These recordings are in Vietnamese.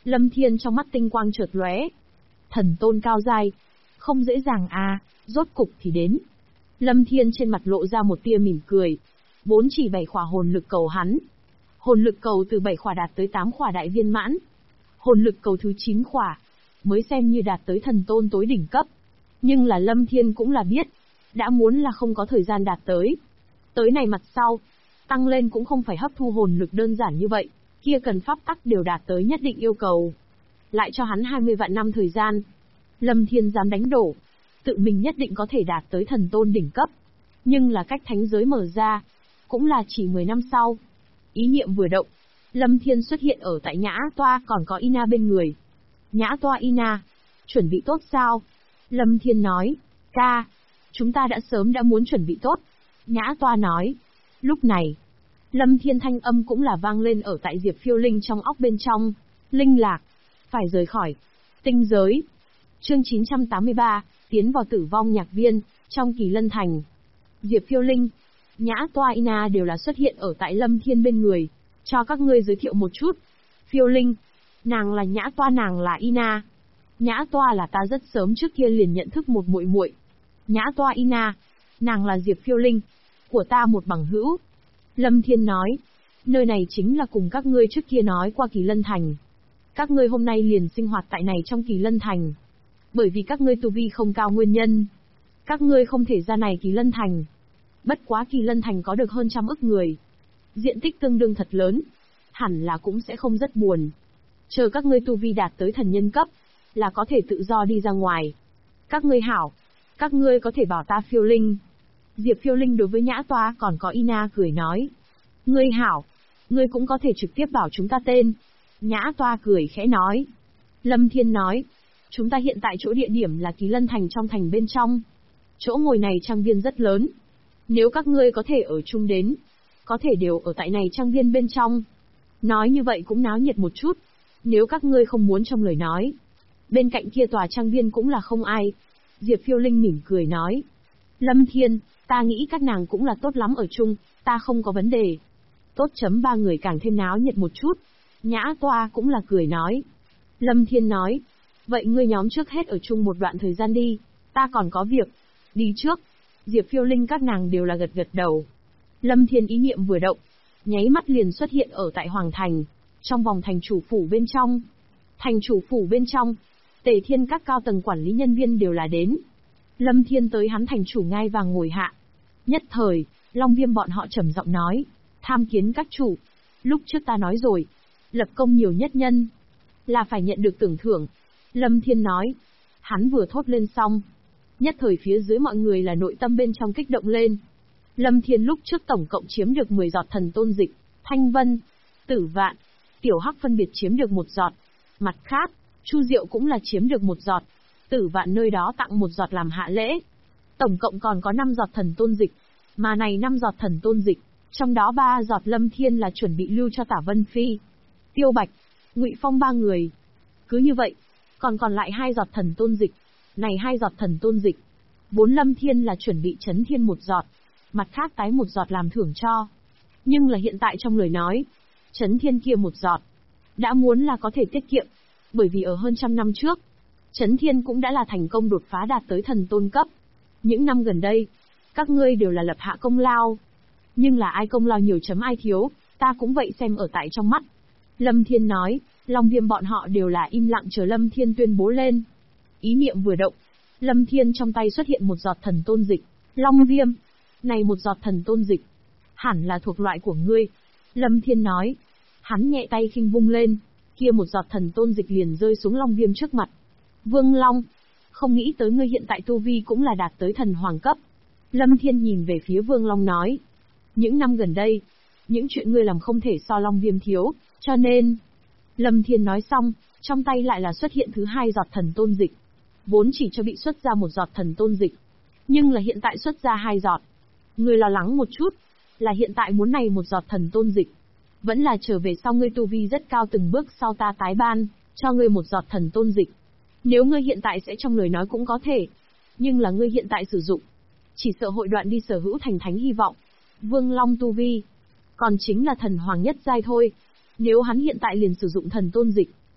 Lâm Thiên trong mắt tinh quang chợt lóe. Thần tôn cao giai, không dễ dàng à, rốt cục thì đến. Lâm Thiên trên mặt lộ ra một tia mỉm cười. Vốn chỉ 7 khỏa hồn lực cầu hắn. Hồn lực cầu từ 7 khỏa đạt tới 8 khỏa đại viên mãn. Hồn lực cầu thứ 9 khỏa, mới xem như đạt tới thần tôn tối đỉnh cấp. Nhưng là Lâm Thiên cũng là biết, đã muốn là không có thời gian đạt tới. Tới này mặt sau, tăng lên cũng không phải hấp thu hồn lực đơn giản như vậy, kia cần pháp tắc đều đạt tới nhất định yêu cầu. Lại cho hắn 20 vạn năm thời gian. Lâm Thiên dám đánh đổ, tự mình nhất định có thể đạt tới thần tôn đỉnh cấp. Nhưng là cách thánh giới mở ra, cũng là chỉ 10 năm sau. Ý niệm vừa động, Lâm Thiên xuất hiện ở tại Nhã Toa còn có Ina bên người. Nhã Toa Ina, chuẩn bị tốt sao? Lâm Thiên nói, ca, chúng ta đã sớm đã muốn chuẩn bị tốt. Nhã Toa nói, lúc này, Lâm Thiên thanh âm cũng là vang lên ở tại Diệp Phiêu Linh trong óc bên trong. Linh lạc, phải rời khỏi tinh giới. Chương 983, tiến vào tử vong nhạc viên, trong Kỳ Lân Thành. Diệp Phiêu Linh, Nhã Toa Ina đều là xuất hiện ở tại Lâm Thiên bên người. Cho các ngươi giới thiệu một chút. Phiêu Linh, nàng là Nhã Toa, nàng là Ina. Nhã Toa là ta rất sớm trước kia liền nhận thức một muội muội. Nhã Toa Ina, nàng là Diệp Phiêu Linh, của ta một bằng hữu. Lâm Thiên nói, nơi này chính là cùng các ngươi trước kia nói qua Kỳ Lân Thành. Các ngươi hôm nay liền sinh hoạt tại này trong Kỳ Lân Thành. Bởi vì các ngươi tu vi không cao nguyên nhân, các ngươi không thể ra này Kỳ Lân Thành. Bất quá Kỳ Lân Thành có được hơn 100 ức người. Diện tích tương đương thật lớn, hẳn là cũng sẽ không rất buồn. Chờ các ngươi tu vi đạt tới thần nhân cấp, là có thể tự do đi ra ngoài. Các ngươi hảo, các ngươi có thể bảo ta Phiêu Linh. Diệp Phiêu Linh đối với Nhã Toa còn có Ina cười nói. Ngươi hảo, ngươi cũng có thể trực tiếp bảo chúng ta tên. Nhã Toa cười khẽ nói. Lâm Thiên nói, chúng ta hiện tại chỗ địa điểm là Kỳ Lân Thành trong thành bên trong. Chỗ ngồi này trang viên rất lớn. Nếu các ngươi có thể ở chung đến, có thể đều ở tại này trang viên bên trong. Nói như vậy cũng náo nhiệt một chút. Nếu các ngươi không muốn trong lời nói, bên cạnh kia tòa trang viên cũng là không ai. Diệp Phiêu Linh mỉm cười nói. Lâm Thiên, ta nghĩ các nàng cũng là tốt lắm ở chung, ta không có vấn đề. Tốt chấm ba người càng thêm náo nhiệt một chút. Nhã Toa cũng là cười nói. Lâm Thiên nói, vậy ngươi nhóm trước hết ở chung một đoạn thời gian đi, ta còn có việc. Đi trước. Diệp Phiêu Linh các nàng đều là gật gật đầu. Lâm Thiên ý niệm vừa động, nháy mắt liền xuất hiện ở tại Hoàng Thành, trong vòng thành chủ phủ bên trong. Thành chủ phủ bên trong, Tề Thiên các cao tầng quản lý nhân viên đều là đến. Lâm Thiên tới hắn thành chủ ngai vàng ngồi hạ. Nhất thời, Long Viêm bọn họ trầm giọng nói, tham kiến các chủ. Lúc trước ta nói rồi, lập công nhiều nhất nhân, là phải nhận được tưởng thưởng. Lâm Thiên nói, hắn vừa thốt lên xong. Nhất thời phía dưới mọi người là nội tâm bên trong kích động lên. Lâm Thiên lúc trước tổng cộng chiếm được 10 giọt thần tôn dịch, Thanh Vân, Tử Vạn, Tiểu Hắc phân biệt chiếm được 1 giọt. Mặt khác, Chu Diệu cũng là chiếm được 1 giọt. Tử Vạn nơi đó tặng 1 giọt làm hạ lễ. Tổng cộng còn có 5 giọt thần tôn dịch. Mà này 5 giọt thần tôn dịch, trong đó 3 giọt Lâm Thiên là chuẩn bị lưu cho Tả Vân Phi, Tiêu Bạch, Ngụy Phong 3 người. Cứ như vậy, còn lại 2 giọt thần tôn dịch. Này 2 giọt thần tôn dịch, vốn Lâm Thiên là chuẩn bị chấn thiên 1 giọt, mặt khác tái 1 giọt làm thưởng cho. Nhưng là hiện tại trong lời nói, chấn thiên kia 1 giọt, đã muốn là có thể tiết kiệm, bởi vì ở hơn 100 năm trước, chấn thiên cũng đã là thành công đột phá đạt tới thần tôn cấp. Những năm gần đây, các ngươi đều là lập hạ công lao. Nhưng là ai công lao nhiều chấm ai thiếu, ta cũng vậy xem ở tại trong mắt. Lâm Thiên nói, Long Viêm bọn họ đều là im lặng chờ Lâm Thiên tuyên bố lên. Ý niệm vừa động, Lâm Thiên trong tay xuất hiện 1 giọt thần tôn dịch. Long Viêm, này 1 giọt thần tôn dịch, hẳn là thuộc loại của ngươi. Lâm Thiên nói, hắn nhẹ tay khinh vung lên, kia 1 giọt thần tôn dịch liền rơi xuống Long Viêm trước mặt. Vương Long, không nghĩ tới ngươi hiện tại tu vi cũng là đạt tới thần hoàng cấp. Lâm Thiên nhìn về phía Vương Long nói, những năm gần đây, những chuyện ngươi làm không thể so Long Viêm thiếu, cho nên... Lâm Thiên nói xong, trong tay lại là xuất hiện thứ 2 giọt thần tôn dịch. Vốn chỉ cho bị xuất ra 1 giọt thần tôn dịch, nhưng là hiện tại xuất ra 2 giọt. Ngươi lo lắng một chút, là hiện tại muốn này 1 giọt thần tôn dịch, vẫn là trở về sau ngươi tu vi rất cao từng bước sau ta tái ban, cho ngươi 1 giọt thần tôn dịch. Nếu ngươi hiện tại sẽ trong lời nói cũng có thể, nhưng là ngươi hiện tại sử dụng, chỉ sợ hội đoạn đi sở hữu thành thánh hy vọng. Vương Long tu vi, còn chính là thần hoàng nhất giai thôi. Nếu hắn hiện tại liền sử dụng thần tôn dịch,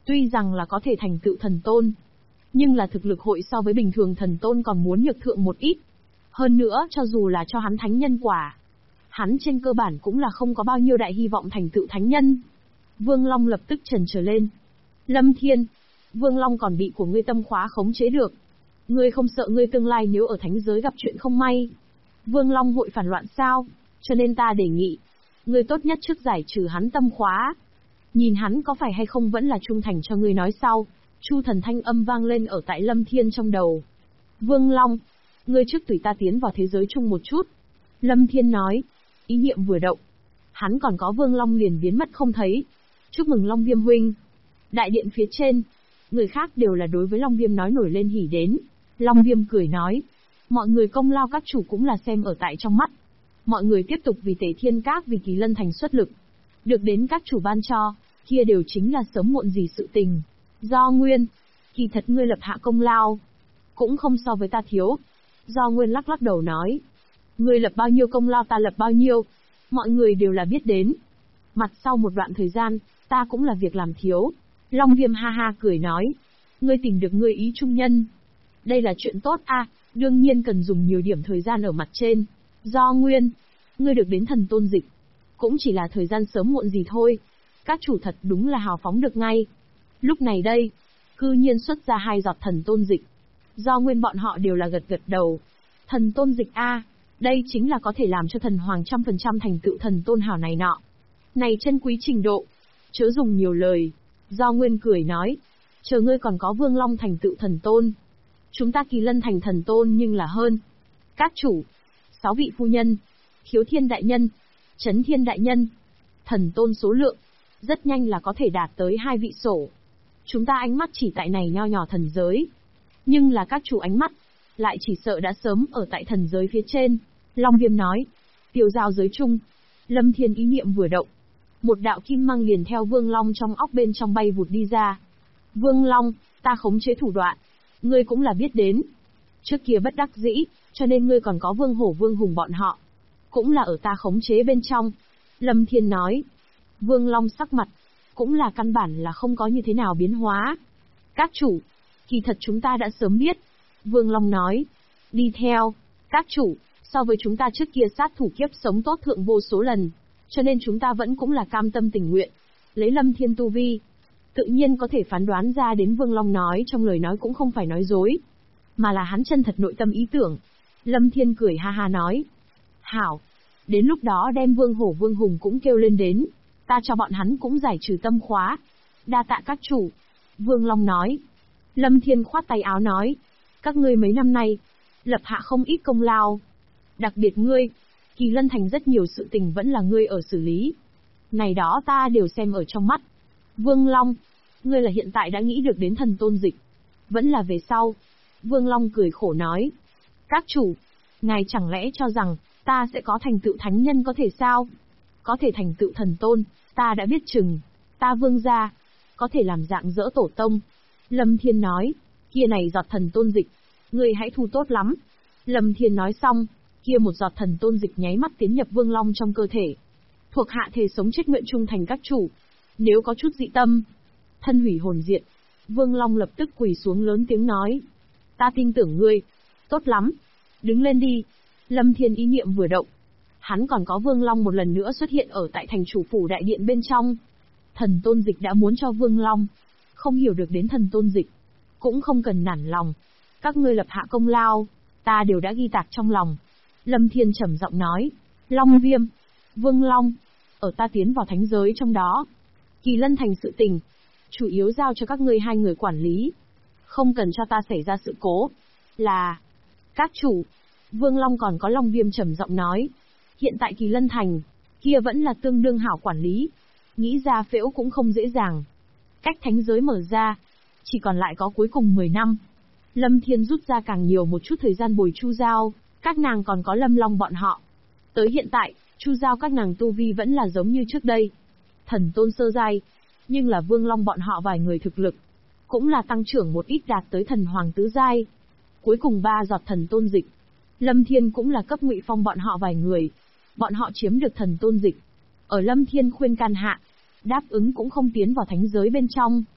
Tuy rằng là có thể thành tựu thần tôn, nhưng là thực lực hội so với bình thường thần tôn còn muốn nhược thượng một ít. Hơn nữa, cho dù là cho hắn thánh nhân quả, hắn trên cơ bản cũng là không có bao nhiêu đại hy vọng thành tựu thánh nhân. Vương Long lập tức chần chờ lên. Lâm Thiên, Vương Long còn bị của ngươi tâm khóa khống chế được. Ngươi không sợ ngươi tương lai nếu ở thánh giới gặp chuyện không may, Vương Long hội phản loạn sao? Cho nên ta đề nghị, ngươi tốt nhất trước giải trừ hắn tâm khóa. Nhìn hắn có phải hay không vẫn là trung thành cho ngươi nói sau. Chu thần thanh âm vang lên ở tại Lâm Thiên trong đầu. Vương Long, ngươi trước tùy ta tiến vào thế giới chung một chút. Lâm Thiên nói, ý niệm vừa động. Hắn còn có Vương Long liền biến mất không thấy. Chúc mừng Long Viêm huynh. Đại điện phía trên, người khác đều là đối với Long Viêm nói nổi lên hỉ đến. Long Viêm cười nói, mọi người công lao các chủ cũng là xem ở tại trong mắt. Mọi người tiếp tục vì Tề Thiên Các vì Kỳ Lân Thành xuất lực. Được đến các chủ ban cho, kia đều chính là sớm muộn gì sự tình. Do Nguyên, kỳ thật ngươi lập hạ công lao, cũng không so với ta thiếu. Do Nguyên lắc lắc đầu nói, ngươi lập bao nhiêu công lao ta lập bao nhiêu, mọi người đều là biết đến. Mặt sau một đoạn thời gian, ta cũng là việc làm thiếu. Long Viêm ha ha cười nói, ngươi tìm được ngươi ý trung nhân. Đây là chuyện tốt a, đương nhiên cần dùng nhiều điểm thời gian ở mặt trên. Do Nguyên, ngươi được đến thần tôn dịch, cũng chỉ là thời gian sớm muộn gì thôi. Các chủ thật đúng là hào phóng được ngay. Lúc này đây, cư nhiên xuất ra 2 giọt thần tôn dịch. Do Nguyên bọn họ đều là gật gật đầu. Thần tôn dịch a, đây chính là có thể làm cho thần hoàng 100% thành tựu thần tôn hảo này nọ. Này chân quý trình độ, chớ dùng nhiều lời. Do Nguyên cười nói, chờ ngươi còn có Vương Long thành tựu thần tôn, chúng ta Kỳ Lân thành thần tôn nhưng là hơn. Các chủ, 6 vị phu nhân, Khiếu Thiên đại nhân, Chấn Thiên đại nhân, thần tôn số lượng, rất nhanh là có thể đạt tới 2 vị sổ. Chúng ta ánh mắt chỉ tại này nho nhỏ thần giới, nhưng là các chủ ánh mắt, lại chỉ sợ đã sớm ở tại thần giới phía trên. Long Viêm nói, tiêu giao giới chung. Lâm Thiên ý niệm vừa động, một đạo kim mang liền theo Vương Long trong óc bên trong bay vụt đi ra. Vương Long, ta khống chế thủ đoạn, ngươi cũng là biết đến. Trước kia bất đắc dĩ, cho nên ngươi còn có Vương Hổ Vương Hùng bọn họ, cũng là ở ta khống chế bên trong. Lâm Thiên nói. Vương Long sắc mặt, cũng là căn bản là không có như thế nào biến hóa. Các chủ, kỳ thật chúng ta đã sớm biết. Vương Long nói. Đi theo, các chủ, so với chúng ta trước kia sát thủ kiếp sống tốt thượng vô số lần, cho nên chúng ta vẫn cũng là cam tâm tình nguyện. Lấy Lâm Thiên tu vi, tự nhiên có thể phán đoán ra đến Vương Long nói trong lời nói cũng không phải nói dối, mà là hắn chân thật nội tâm ý tưởng. Lâm Thiên cười ha ha nói. Hảo, đến lúc đó đem Vương Hổ Vương Hùng cũng kêu lên đến, ta cho bọn hắn cũng giải trừ tâm khóa. Đa tạ các chủ. Vương Long nói. Lâm Thiên khoát tay áo nói, các ngươi mấy năm nay, lập hạ không ít công lao. Đặc biệt ngươi, Kỳ Lân Thành rất nhiều sự tình vẫn là ngươi ở xử lý. Này đó ta đều xem ở trong mắt. Vương Long, ngươi là hiện tại đã nghĩ được đến thần tôn dịch, vẫn là về sau? Vương Long cười khổ nói. Các chủ, ngài chẳng lẽ cho rằng, ta sẽ có thành tựu thánh nhân có thể sao? Có thể thành tựu thần tôn, ta đã biết chừng. Ta Vương gia, có thể làm dạng dỡ tổ tông. Lâm Thiên nói, kia này giọt thần tôn dịch, ngươi hãy thu tốt lắm. Lâm Thiên nói xong, kia một giọt thần tôn dịch nháy mắt tiến nhập Vương Long trong cơ thể. Thuộc hạ thề sống chết nguyện trung thành các chủ. Nếu có chút dị tâm, thân hủy hồn diệt. Vương Long lập tức quỳ xuống lớn tiếng nói. Ta tin tưởng ngươi. Tốt lắm. Đứng lên đi. Lâm Thiên ý niệm vừa động. Hắn còn có Vương Long một lần nữa xuất hiện ở tại thành chủ phủ đại điện bên trong. Thần tôn dịch đã muốn cho Vương Long. Không hiểu được đến thần tôn dịch, cũng không cần nản lòng. Các ngươi lập hạ công lao, ta đều đã ghi tạc trong lòng. Lâm Thiên trầm giọng nói. Long Viêm, Vương Long, ở ta tiến vào thánh giới trong đó. Kỳ Lân Thành sự tình, chủ yếu giao cho các ngươi 2 người quản lý. Không cần cho ta xảy ra sự cố. Là, các chủ. Vương Long còn có Long Viêm trầm giọng nói. Hiện tại Kỳ Lân Thành, kia vẫn là tương đương hảo quản lý. Nghĩ ra phễu cũng không dễ dàng. Cách thánh giới mở ra, chỉ còn lại có cuối cùng 10 năm. Lâm Thiên rút ra càng nhiều một chút thời gian bồi Chu Giao, các nàng còn có Lâm Long bọn họ. Tới hiện tại, Chu Giao các nàng tu vi vẫn là giống như trước đây. Thần tôn sơ giai, nhưng là Vương Long bọn họ vài người thực lực, cũng là tăng trưởng một ít đạt tới thần hoàng tứ giai. Cuối cùng 3 giọt thần tôn dịch, Lâm Thiên cũng là cấp Ngụy Phong bọn họ vài người. Bọn họ chiếm được thần tôn dịch. Ở Lâm Thiên khuyên can hạ, đáp ứng cũng không tiến vào thánh giới bên trong.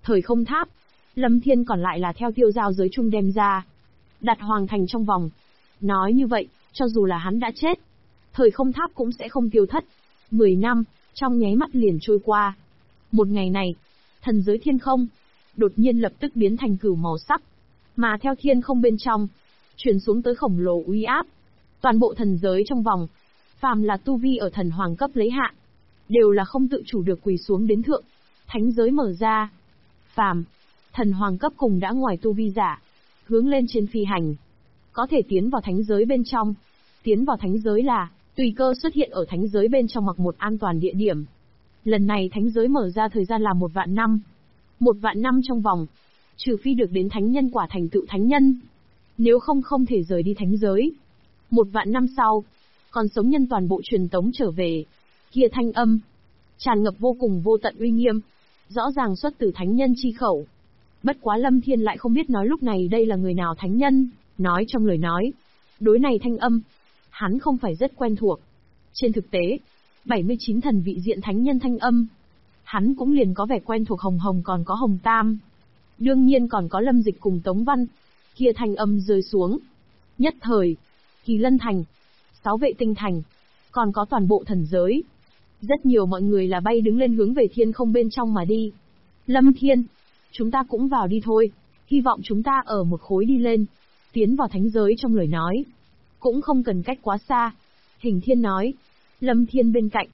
Thời không tháp, Lâm Thiên còn lại là theo tiêu giao giới chung đem ra, đặt hoàng thành trong vòng. Nói như vậy, cho dù là hắn đã chết, thời không tháp cũng sẽ không tiêu thất. 10 năm, trong nháy mắt liền trôi qua. Một ngày này, thần giới thiên không, đột nhiên lập tức biến thành cửu màu sắc. Mà theo thiên không bên trong, truyền xuống tới khổng lồ uy áp. Toàn bộ thần giới trong vòng, phàm là tu vi ở thần hoàng cấp lấy hạ, đều là không tự chủ được quỳ xuống đến thượng. Thánh giới mở ra. Phàm, thần hoàng cấp cùng đã ngoài tu vi giả, hướng lên trên phi hành. Có thể tiến vào thánh giới bên trong. Tiến vào thánh giới là, tùy cơ xuất hiện ở thánh giới bên trong hoặc một an toàn địa điểm. Lần này thánh giới mở ra thời gian là 1 vạn năm. 1 vạn năm trong vòng, trừ phi được đến thánh nhân quả thành tựu thánh nhân. Nếu không không thể rời đi thánh giới. 1 vạn năm sau, còn sống nhân toàn bộ truyền tống trở về. Kia thanh âm, tràn ngập vô cùng vô tận uy nghiêm, rõ ràng xuất từ thánh nhân chi khẩu. Bất quá Lâm Thiên lại không biết nói lúc này đây là người nào thánh nhân, nói trong lời nói. Đối này thanh âm, hắn không phải rất quen thuộc. Trên thực tế, 79 thần vị diện thánh nhân thanh âm, hắn cũng liền có vẻ quen thuộc. Hồng Hồng còn có Hồng Tam. Đương nhiên còn có Lâm Dịch cùng Tống Văn. Kia thanh âm rơi xuống. Nhất thời, Kỳ Lân Thành, 6 vệ tinh thành, còn có toàn bộ thần giới. Rất nhiều mọi người là bay đứng lên hướng về thiên không bên trong mà đi. Lâm Thiên, chúng ta cũng vào đi thôi. Hy vọng chúng ta ở một khối đi lên. Tiến vào thánh giới trong lời nói. Cũng không cần cách quá xa. Hình Thiên nói. Lâm Thiên bên cạnh.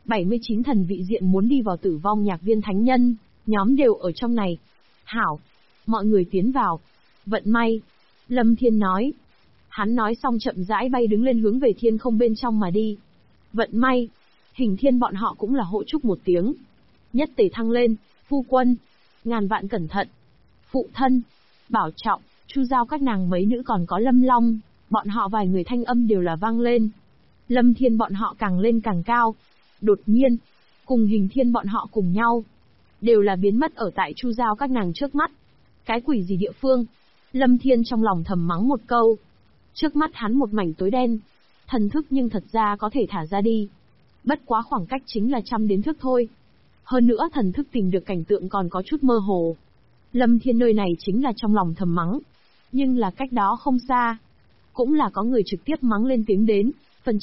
79 thần vị diện muốn đi vào Tử Vong Nhạc Viên thánh nhân, nhóm đều ở trong này. Hảo, mọi người tiến vào. Vận may. Lâm Thiên nói. Hắn nói xong chậm rãi bay đứng lên hướng về thiên không bên trong mà đi. Vận may. Hình Thiên bọn họ cũng là hộ chúc một tiếng. Nhất tề thăng lên, phu quân. Ngàn vạn cẩn thận. Phụ thân. Bảo trọng, Chu Giao các nàng mấy nữ còn có Lâm Long. Bọn họ vài người thanh âm đều là vang lên. Lâm Thiên bọn họ càng lên càng cao. Đột nhiên, cùng Hình Thiên bọn họ cùng nhau, đều là biến mất ở tại Chu Giao các nàng trước mắt. Cái quỷ gì địa phương? Lâm Thiên trong lòng thầm mắng một câu. Trước mắt hắn một mảnh tối đen. Thần thức nhưng thật ra có thể thả ra đi. Bất quá khoảng cách chính là 100 đến thước thôi. Hơn nữa thần thức tìm được cảnh tượng còn có chút mơ hồ. Lâm Thiên nơi này chính là trong lòng thầm mắng. Nhưng là cách đó không xa, cũng là có người trực tiếp mắng lên tiếng đến. Phần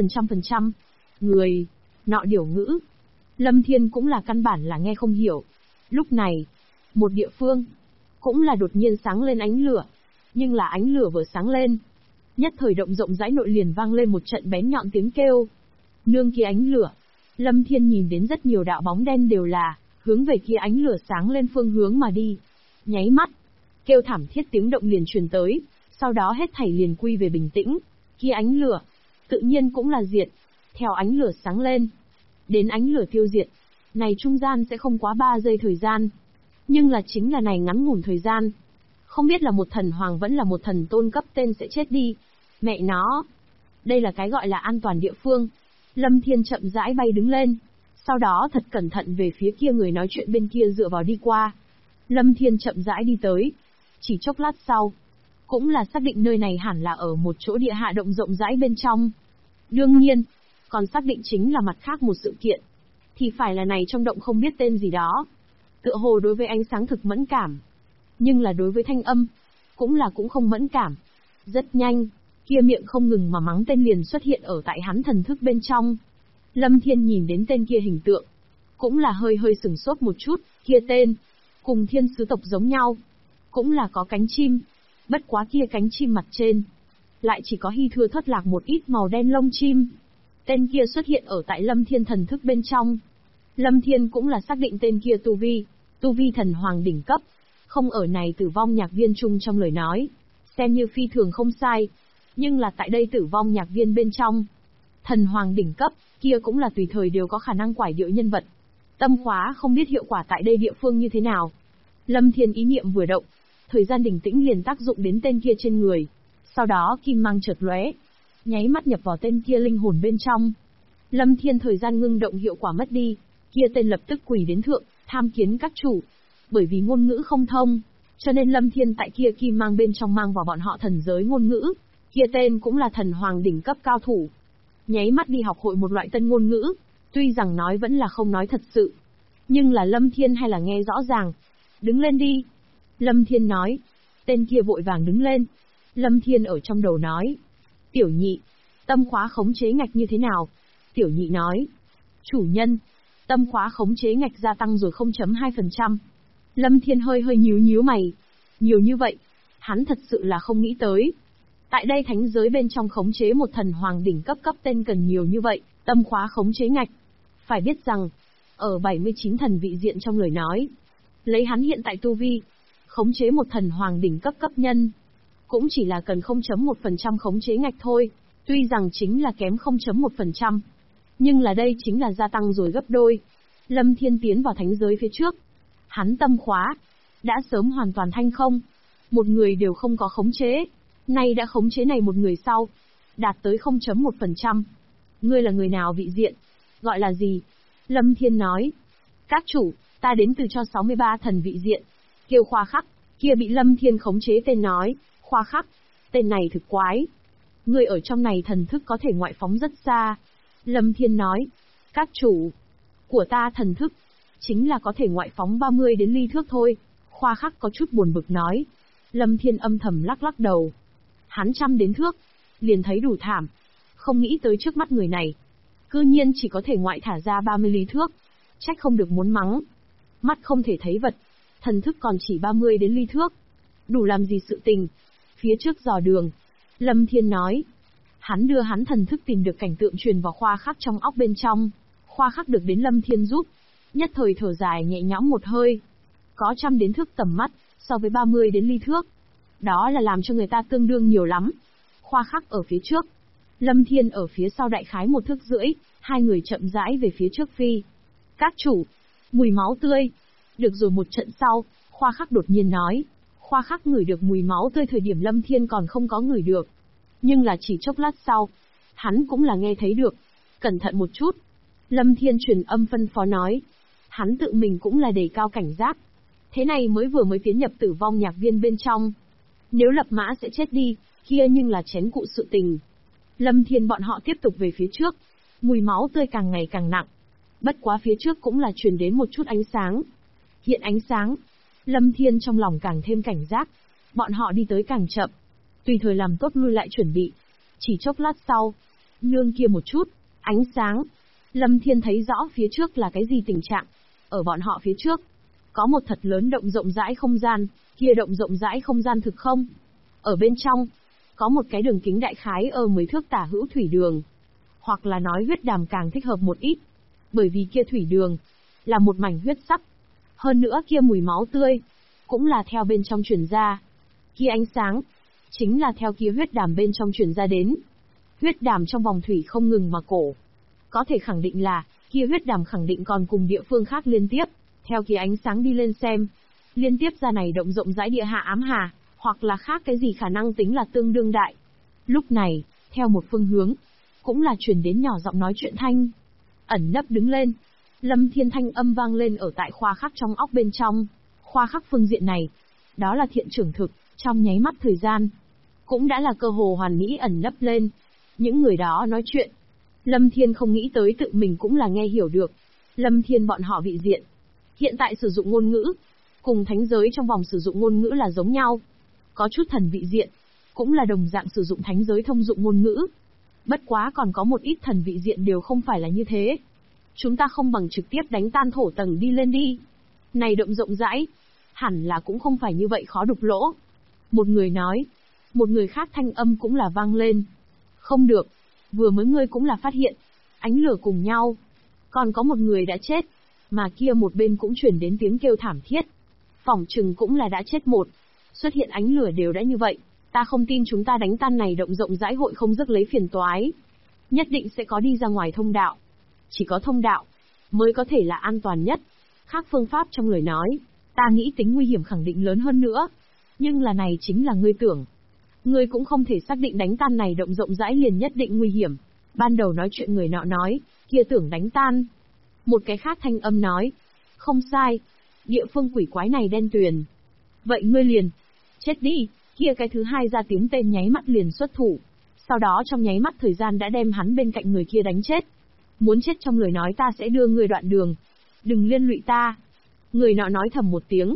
trăm. Người, nọ điểu ngữ. Lâm Thiên cũng là căn bản là nghe không hiểu. Lúc này, một địa phương, cũng là đột nhiên sáng lên ánh lửa. Nhưng là ánh lửa vừa sáng lên, nhất thời động rộng rãi nội liền vang lên một trận bén nhọn tiếng kêu. Nương kia ánh lửa, Lâm Thiên nhìn đến rất nhiều đạo bóng đen đều là hướng về kia ánh lửa sáng lên phương hướng mà đi. Nháy mắt, kêu thảm thiết tiếng động liền truyền tới, sau đó hết thảy liền quy về bình tĩnh. Kia ánh lửa, tự nhiên cũng là diệt, theo ánh lửa sáng lên, đến ánh lửa tiêu diệt, này trung gian sẽ không quá 3 giây thời gian. Nhưng là chính là này ngắn ngủn thời gian. Không biết là một thần hoàng vẫn là một thần tôn cấp tên sẽ chết đi. Mẹ nó. Đây là cái gọi là an toàn địa phương. Lâm Thiên chậm rãi bay đứng lên. Sau đó thật cẩn thận về phía kia người nói chuyện bên kia dựa vào đi qua. Lâm Thiên chậm rãi đi tới. Chỉ chốc lát sau, cũng là xác định nơi này hẳn là ở một chỗ địa hạ động rộng rãi bên trong. Đương nhiên, còn xác định chính là mặt khác một sự kiện. Thì phải là này trong động không biết tên gì đó. Tựa hồ đối với ánh sáng thực mẫn cảm. Nhưng là đối với thanh âm, cũng không mẫn cảm. Rất nhanh, kia miệng không ngừng mà mắng tên liền xuất hiện ở tại hắn thần thức bên trong. Lâm Thiên nhìn đến tên kia hình tượng, cũng là hơi sửng sốt một chút. Kia tên, cùng thiên sứ tộc giống nhau, cũng là có cánh chim. Bất quá kia cánh chim mặt trên, lại chỉ có hy thưa thất lạc một ít màu đen lông chim. Tên kia xuất hiện ở tại Lâm Thiên thần thức bên trong. Lâm Thiên cũng là xác định tên kia tu vi thần hoàng đỉnh cấp, không ở này Tử Vong Nhạc Viên chung trong lời nói, xem như phi thường không sai. Nhưng là tại đây Tử Vong Nhạc Viên bên trong, thần hoàng đỉnh cấp, kia cũng là tùy thời đều có khả năng quải điệu nhân vật. Tâm khóa không biết hiệu quả tại đây địa phương như thế nào. Lâm Thiên ý niệm vừa động, thời gian bình tĩnh liền tác dụng đến tên kia trên người. Sau đó kim mang chợt lóe, nháy mắt nhập vào tên kia linh hồn bên trong. Lâm Thiên thời gian ngưng động hiệu quả mất đi, kia tên lập tức quỳ đến thượng, tham kiến các chủ. Bởi vì ngôn ngữ không thông, cho nên Lâm Thiên tại kia kim mang bên trong mang vào bọn họ thần giới ngôn ngữ. Kia tên cũng là thần hoàng đỉnh cấp cao thủ. Nháy mắt đi học hội một loại tân ngôn ngữ, tuy rằng nói vẫn là không nói thật sự. Nhưng là Lâm Thiên hay là nghe rõ ràng. Đứng lên đi. Lâm Thiên nói. Tên kia vội vàng đứng lên. Lâm Thiên ở trong đầu nói. Tiểu nhị, tâm khóa khống chế ngạch như thế nào? Tiểu nhị nói. Chủ nhân, tâm khóa khống chế ngạch gia tăng rồi 0.2%. Lâm Thiên hơi nhíu mày. Nhiều như vậy, hắn thật sự là không nghĩ tới. Tại đây thánh giới bên trong khống chế một thần hoàng đỉnh cấp tên cần nhiều như vậy, tâm khóa khống chế ngạch. Phải biết rằng, ở 79 thần vị diện trong lời nói, lấy hắn hiện tại tu vi, khống chế một thần hoàng đỉnh cấp nhân, cũng chỉ là cần 0.1% khống chế ngạch thôi, tuy rằng chính là kém 0.1%, nhưng là đây chính là gia tăng rồi gấp đôi. Lâm Thiên tiến vào thánh giới phía trước, hắn tâm khóa đã sớm hoàn toàn thanh không, một người đều không có khống chế, nay đã khống chế này một người sau, đạt tới 0.1%. Ngươi là người nào vị diện? Gọi là gì? Lâm Thiên nói. Các chủ, ta đến từ cho 63 thần vị diện. Kêu Khoa Khắc, kia bị Lâm Thiên khống chế tên nói. Khoa Khắc, tên này thực quái. Ngươi ở trong này thần thức có thể ngoại phóng rất xa. Lâm Thiên nói. Các chủ, của ta thần thức, chính là có thể ngoại phóng 30 đến ly thước thôi. Khoa Khắc có chút buồn bực nói. Lâm Thiên âm thầm lắc đầu. Hắn trăm đến thước, liền thấy đủ thảm. Không nghĩ tới trước mắt người này, cư nhiên chỉ có thể ngoại thả ra 30 lý thước. Trách không được muốn mắng. Mắt không thể thấy vật, thần thức còn chỉ 30 đến ly thước. Đủ làm gì sự tình. Phía trước dò đường, Lâm Thiên nói. Hắn đưa hắn thần thức tìm được cảnh tượng truyền vào Khoa Khắc trong óc bên trong. Khoa Khắc được đến Lâm Thiên giúp, nhất thời thở dài nhẹ nhõm một hơi. Có trăm đến thước tầm mắt, so với 30 đến ly thước, đó là làm cho người ta tương đương nhiều lắm. Khoa Khắc ở phía trước, Lâm Thiên ở phía sau đại khái 1 thước rưỡi, hai người chậm rãi về phía trước phi. Các chủ, mùi máu tươi. Được rồi một trận sau, Khoa Khắc đột nhiên nói. Khoa Khắc ngửi được mùi máu tươi thời điểm Lâm Thiên còn không có ngửi được. Nhưng là chỉ chốc lát sau, hắn cũng là nghe thấy được. Cẩn thận một chút. Lâm Thiên truyền âm phân phó nói. Hắn tự mình cũng là đề cao cảnh giác. Thế này mới tiến nhập tử vong nhạc viên bên trong. Nếu lập mã sẽ chết đi, kia nhưng là chén cụ sự tình. Lâm Thiên bọn họ tiếp tục về phía trước. Mùi máu tươi càng ngày càng nặng. Bất quá phía trước cũng là truyền đến một chút ánh sáng. Hiện ánh sáng, Lâm Thiên trong lòng càng thêm cảnh giác. Bọn họ đi tới càng chậm, tùy thời làm tốt lui lại chuẩn bị. Chỉ chốc lát sau, nương kia một chút, ánh sáng. Lâm Thiên thấy rõ phía trước là cái gì tình trạng. Ở bọn họ phía trước, có một thật lớn động rộng rãi không gian, kia động rộng rãi không gian thực không. Ở bên trong, có một cái đường kính đại khái ở 10 thước tả hữu thủy đường. Hoặc là nói huyết đàm càng thích hợp một ít. Bởi vì kia thủy đường, là một mảnh huyết sắc. Hơn nữa kia mùi máu tươi, cũng là theo bên trong truyền ra. Kia ánh sáng, chính là theo kia huyết đàm bên trong truyền ra đến. Huyết đàm trong vòng thủy không ngừng mà cổ. Có thể khẳng định là, kia huyết đàm khẳng định còn cùng địa phương khác liên tiếp. Theo kia ánh sáng đi lên xem, liên tiếp ra này động rộng rãi địa hạ ám hà, hoặc là khác cái gì khả năng tính là tương đương đại. Lúc này, theo một phương hướng, cũng là truyền đến nhỏ giọng nói chuyện thanh. Ẩn nấp đứng lên. Lâm Thiên thanh âm vang lên ở tại Khoa Khắc trong óc bên trong. Khoa Khắc phương diện này, đó là thiện trưởng thực, trong nháy mắt thời gian, cũng đã là cơ hồ hoàn mỹ ẩn nấp lên. Những người đó nói chuyện, Lâm Thiên không nghĩ tới tự mình cũng là nghe hiểu được. Lâm Thiên bọn họ vị diện, hiện tại sử dụng ngôn ngữ, cùng thánh giới trong vòng sử dụng ngôn ngữ là giống nhau. Có chút thần vị diện, cũng là đồng dạng sử dụng thánh giới thông dụng ngôn ngữ. Bất quá còn có một ít thần vị diện đều không phải là như thế. Chúng ta không bằng trực tiếp đánh tan thổ tầng đi lên đi. Này động rộng rãi, hẳn là cũng không phải như vậy khó đục lỗ. Một người nói, một người khác thanh âm cũng là vang lên. Không được, vừa mới ngươi cũng là phát hiện, ánh lửa cùng nhau. Còn có một người đã chết, mà kia một bên cũng chuyển đến tiếng kêu thảm thiết. Phỏng chừng cũng là đã chết một. Xuất hiện ánh lửa đều đã như vậy, ta không tin chúng ta đánh tan này động rộng rãi hội không rước lấy phiền toái. Nhất định sẽ có đi ra ngoài thông đạo. Chỉ có thông đạo, mới có thể là an toàn nhất. Khác phương pháp trong lời nói, ta nghĩ tính nguy hiểm khẳng định lớn hơn nữa. Nhưng là này chính là ngươi tưởng. Ngươi cũng không thể xác định đánh tan này động rộng rãi liền nhất định nguy hiểm. Ban đầu nói chuyện người nọ nói, kia tưởng đánh tan. Một cái khác thanh âm nói, không sai, địa phương quỷ quái này đen tuyền. Vậy ngươi liền, chết đi, kia cái thứ hai ra tiếng tên nháy mắt liền xuất thủ. Sau đó trong nháy mắt thời gian đã đem hắn bên cạnh người kia đánh chết. Muốn chết trong lời nói ta sẽ đưa ngươi đoạn đường. Đừng liên lụy ta. Người nọ nói thầm một tiếng.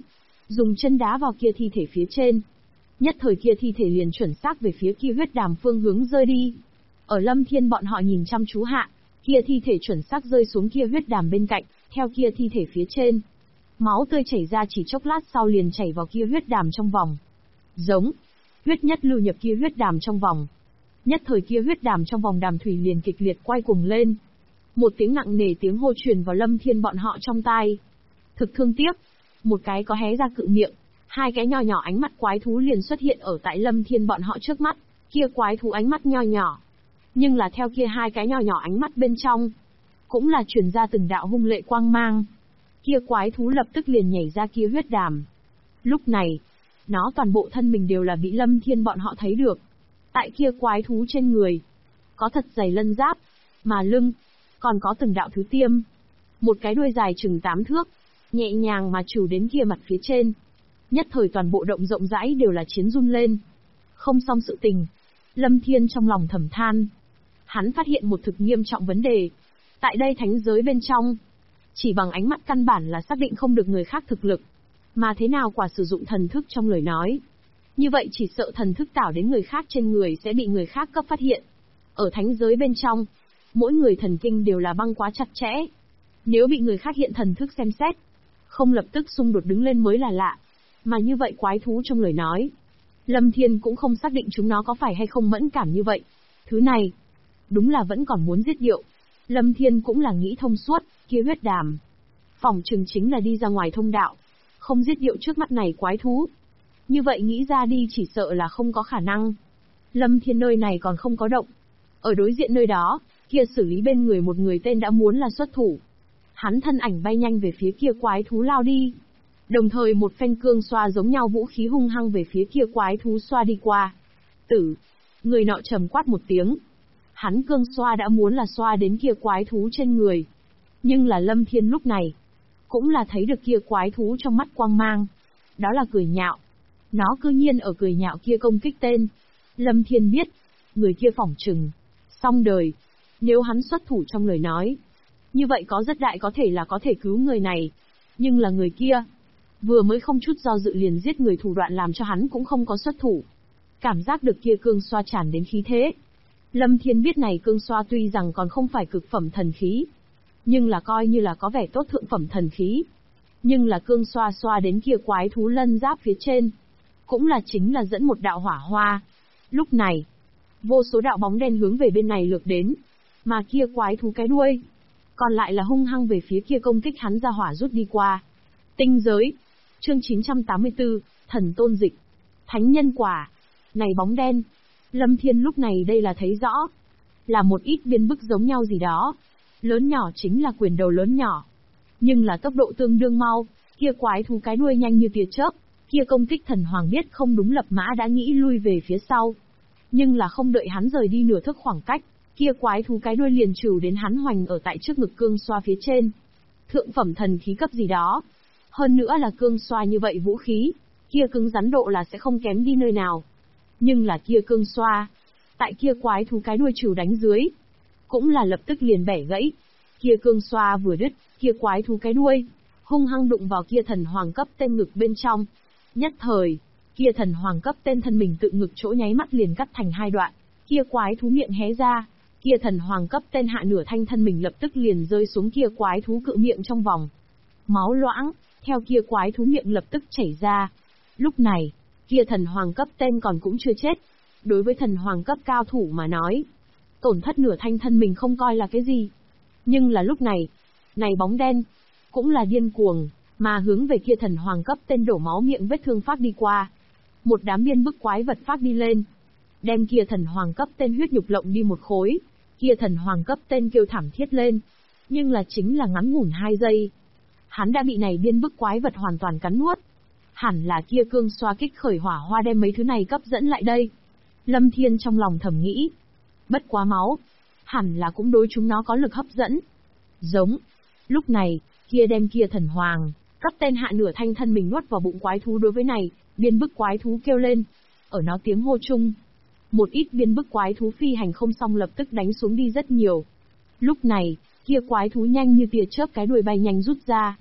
dùng chân đá vào kia thi thể phía trên. Nhất thời kia thi thể liền chuẩn xác về phía kia huyết đàm phương hướng rơi đi. Ở Lâm Thiên bọn họ nhìn chăm chú hạ, kia thi thể chuẩn xác rơi xuống kia huyết đàm bên cạnh, theo kia thi thể phía trên. Máu tươi chảy ra chỉ chốc lát sau liền chảy vào kia huyết đàm trong vòng. Giống, huyết nhất lưu nhập kia huyết đàm trong vòng. Nhất thời kia huyết đàm trong vòng đàm thủy liền kịch liệt quay cuồng lên. Một tiếng nặng nề tiếng hô truyền vào Lâm Thiên bọn họ trong tai. Thực thương tiếc, một cái có hé ra cự miệng, hai cái nho nhỏ ánh mắt quái thú liền xuất hiện ở tại Lâm Thiên bọn họ trước mắt, kia quái thú ánh mắt nho nhỏ. Nhưng là theo kia hai cái nho nhỏ ánh mắt bên trong, cũng là truyền ra từng đạo hung lệ quang mang. Kia quái thú lập tức liền nhảy ra kia huyết đàm. Lúc này, nó toàn bộ thân mình đều là bị Lâm Thiên bọn họ thấy được. Tại kia quái thú trên người, có thật dày lân giáp, mà lưng, còn có từng đạo thứ tiêm. Một cái đuôi dài chừng 8 thước, nhẹ nhàng mà trù đến kia mặt phía trên. Nhất thời toàn bộ động rộng rãi đều là chiến run lên. Không xong sự tình. Lâm Thiên trong lòng thầm than. Hắn phát hiện một thực nghiêm trọng vấn đề. Tại đây thánh giới bên trong, chỉ bằng ánh mắt căn bản là xác định không được người khác thực lực. Mà thế nào quả sử dụng thần thức trong lời nói. Như vậy chỉ sợ thần thức tảo đến người khác trên người sẽ bị người khác cấp phát hiện. Ở thánh giới bên trong, mỗi người thần kinh đều là băng quá chặt chẽ. Nếu bị người khác hiện thần thức xem xét, không lập tức xung đột đứng lên mới là lạ. Mà như vậy quái thú trong lời nói, Lâm Thiên cũng không xác định chúng nó có phải hay không mẫn cảm như vậy. Thứ này, đúng là vẫn còn muốn giết điệu. Lâm Thiên cũng là nghĩ thông suốt, kia huyết đàm. Phỏng chừng chính là đi ra ngoài thông đạo, không giết điệu trước mắt này quái thú. Như vậy nghĩ ra đi chỉ sợ là không có khả năng. Lâm Thiên nơi này còn không có động. Ở đối diện nơi đó, kia xử lý bên người một người tên đã muốn là xuất thủ. Hắn thân ảnh bay nhanh về phía kia quái thú lao đi. Đồng thời một phen cương xoa giống nhau vũ khí hung hăng về phía kia quái thú xoa đi qua. Tử! Người nọ trầm quát một tiếng. Hắn cương xoa đã muốn là xoa đến kia quái thú trên người. Nhưng là Lâm Thiên lúc này, cũng là thấy được kia quái thú trong mắt quang mang. Đó là cười nhạo. Nó cư nhiên ở cười nhạo kia công kích tên. Lâm Thiên biết, người kia phỏng chừng xong đời. Nếu hắn xuất thủ trong lời nói, như vậy có rất đại có thể là có thể cứu người này. Nhưng là người kia, vừa mới không chút do dự liền giết người thủ đoạn làm cho hắn cũng không có xuất thủ. Cảm giác được kia cương xoa tràn đến khí thế. Lâm Thiên biết này cương xoa tuy rằng còn không phải cực phẩm thần khí, nhưng là coi như là có vẻ tốt thượng phẩm thần khí. Nhưng là cương xoa xoa đến kia quái thú lân giáp phía trên, cũng là chính là dẫn một đạo hỏa hoa. Lúc này, vô số đạo bóng đen hướng về bên này lược đến, mà kia quái thú cái đuôi, còn lại là hung hăng về phía kia công kích hắn ra hỏa rút đi qua. Tinh giới, chương 984, thần tôn dịch, thánh nhân quả. Này bóng đen, Lâm Thiên lúc này đây là thấy rõ, là một ít biên bức giống nhau gì đó. Lớn nhỏ chính là quyền đầu lớn nhỏ, nhưng là tốc độ tương đương mau, kia quái thú cái đuôi nhanh như tia chớp, kia công kích thần hoàng biết không đúng lập mã đã nghĩ lui về phía sau. Nhưng là không đợi hắn rời đi nửa thước khoảng cách, kia quái thú cái đuôi liền trừ đến hắn hoành ở tại trước ngực cương xoa phía trên. Thượng phẩm thần khí cấp gì đó. Hơn nữa là cương xoa như vậy vũ khí, kia cứng rắn độ là sẽ không kém đi nơi nào. Nhưng là kia cương xoa, tại kia quái thú cái đuôi trừ đánh dưới, cũng là lập tức liền bẻ gãy. Kia cương xoa vừa đứt, kia quái thú cái đuôi hung hăng đụng vào kia thần hoàng cấp tên ngực bên trong. Nhất thời, kia thần hoàng cấp tên thân mình tự ngực chỗ nháy mắt liền cắt thành hai đoạn, kia quái thú miệng hé ra, kia thần hoàng cấp tên hạ nửa thanh thân mình lập tức liền rơi xuống kia quái thú cự miệng trong vòng. Máu loãng, theo kia quái thú miệng lập tức chảy ra. Lúc này, kia thần hoàng cấp tên còn cũng chưa chết. Đối với thần hoàng cấp cao thủ mà nói, tổn thất nửa thanh thân mình không coi là cái gì. Nhưng là lúc này, này bóng đen, cũng là điên cuồng, mà hướng về kia thần hoàng cấp tên đổ máu miệng vết thương phát đi qua. Một đám biên bức quái vật phát đi lên, đem kia thần hoàng cấp tên huyết nhục lộng đi một khối. Kia thần hoàng cấp tên kêu thảm thiết lên, nhưng là chính là ngắn ngủn 2 giây. Hắn đã bị này biên bức quái vật hoàn toàn cắn nuốt. Hẳn là kia cương xoa kích khởi hỏa hoa đem mấy thứ này cấp dẫn lại đây. Lâm Thiên trong lòng thầm nghĩ. Bất quá máu, hẳn là cũng đối chúng nó có lực hấp dẫn. Giống. Lúc này, kia đem kia thần hoàng cấp tên hạ nửa thanh thân mình nuốt vào bụng quái thú. Đối với này, biên bức quái thú kêu lên. Ở nó tiếng hô chung, một ít biên bức quái thú phi hành không xong lập tức đánh xuống đi rất nhiều. Lúc này, kia quái thú nhanh như tia chớp cái đuôi bay nhanh rút ra.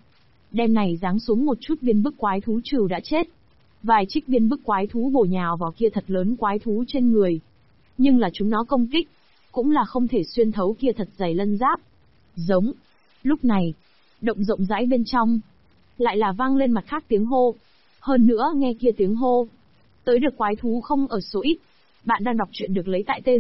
Đem này giáng xuống một chút viên bức quái thú trừ đã chết. Vài trích viên bức quái thú bổ nhào vào kia thật lớn quái thú trên người. Nhưng là chúng nó công kích, cũng là không thể xuyên thấu kia thật dày lân giáp. Giống. Lúc này, động rộng rãi bên trong, lại là vang lên mặt khác tiếng hô. Hơn nữa nghe kia tiếng hô, tới được quái thú không ở số ít. Bạn đang đọc truyện được lấy tại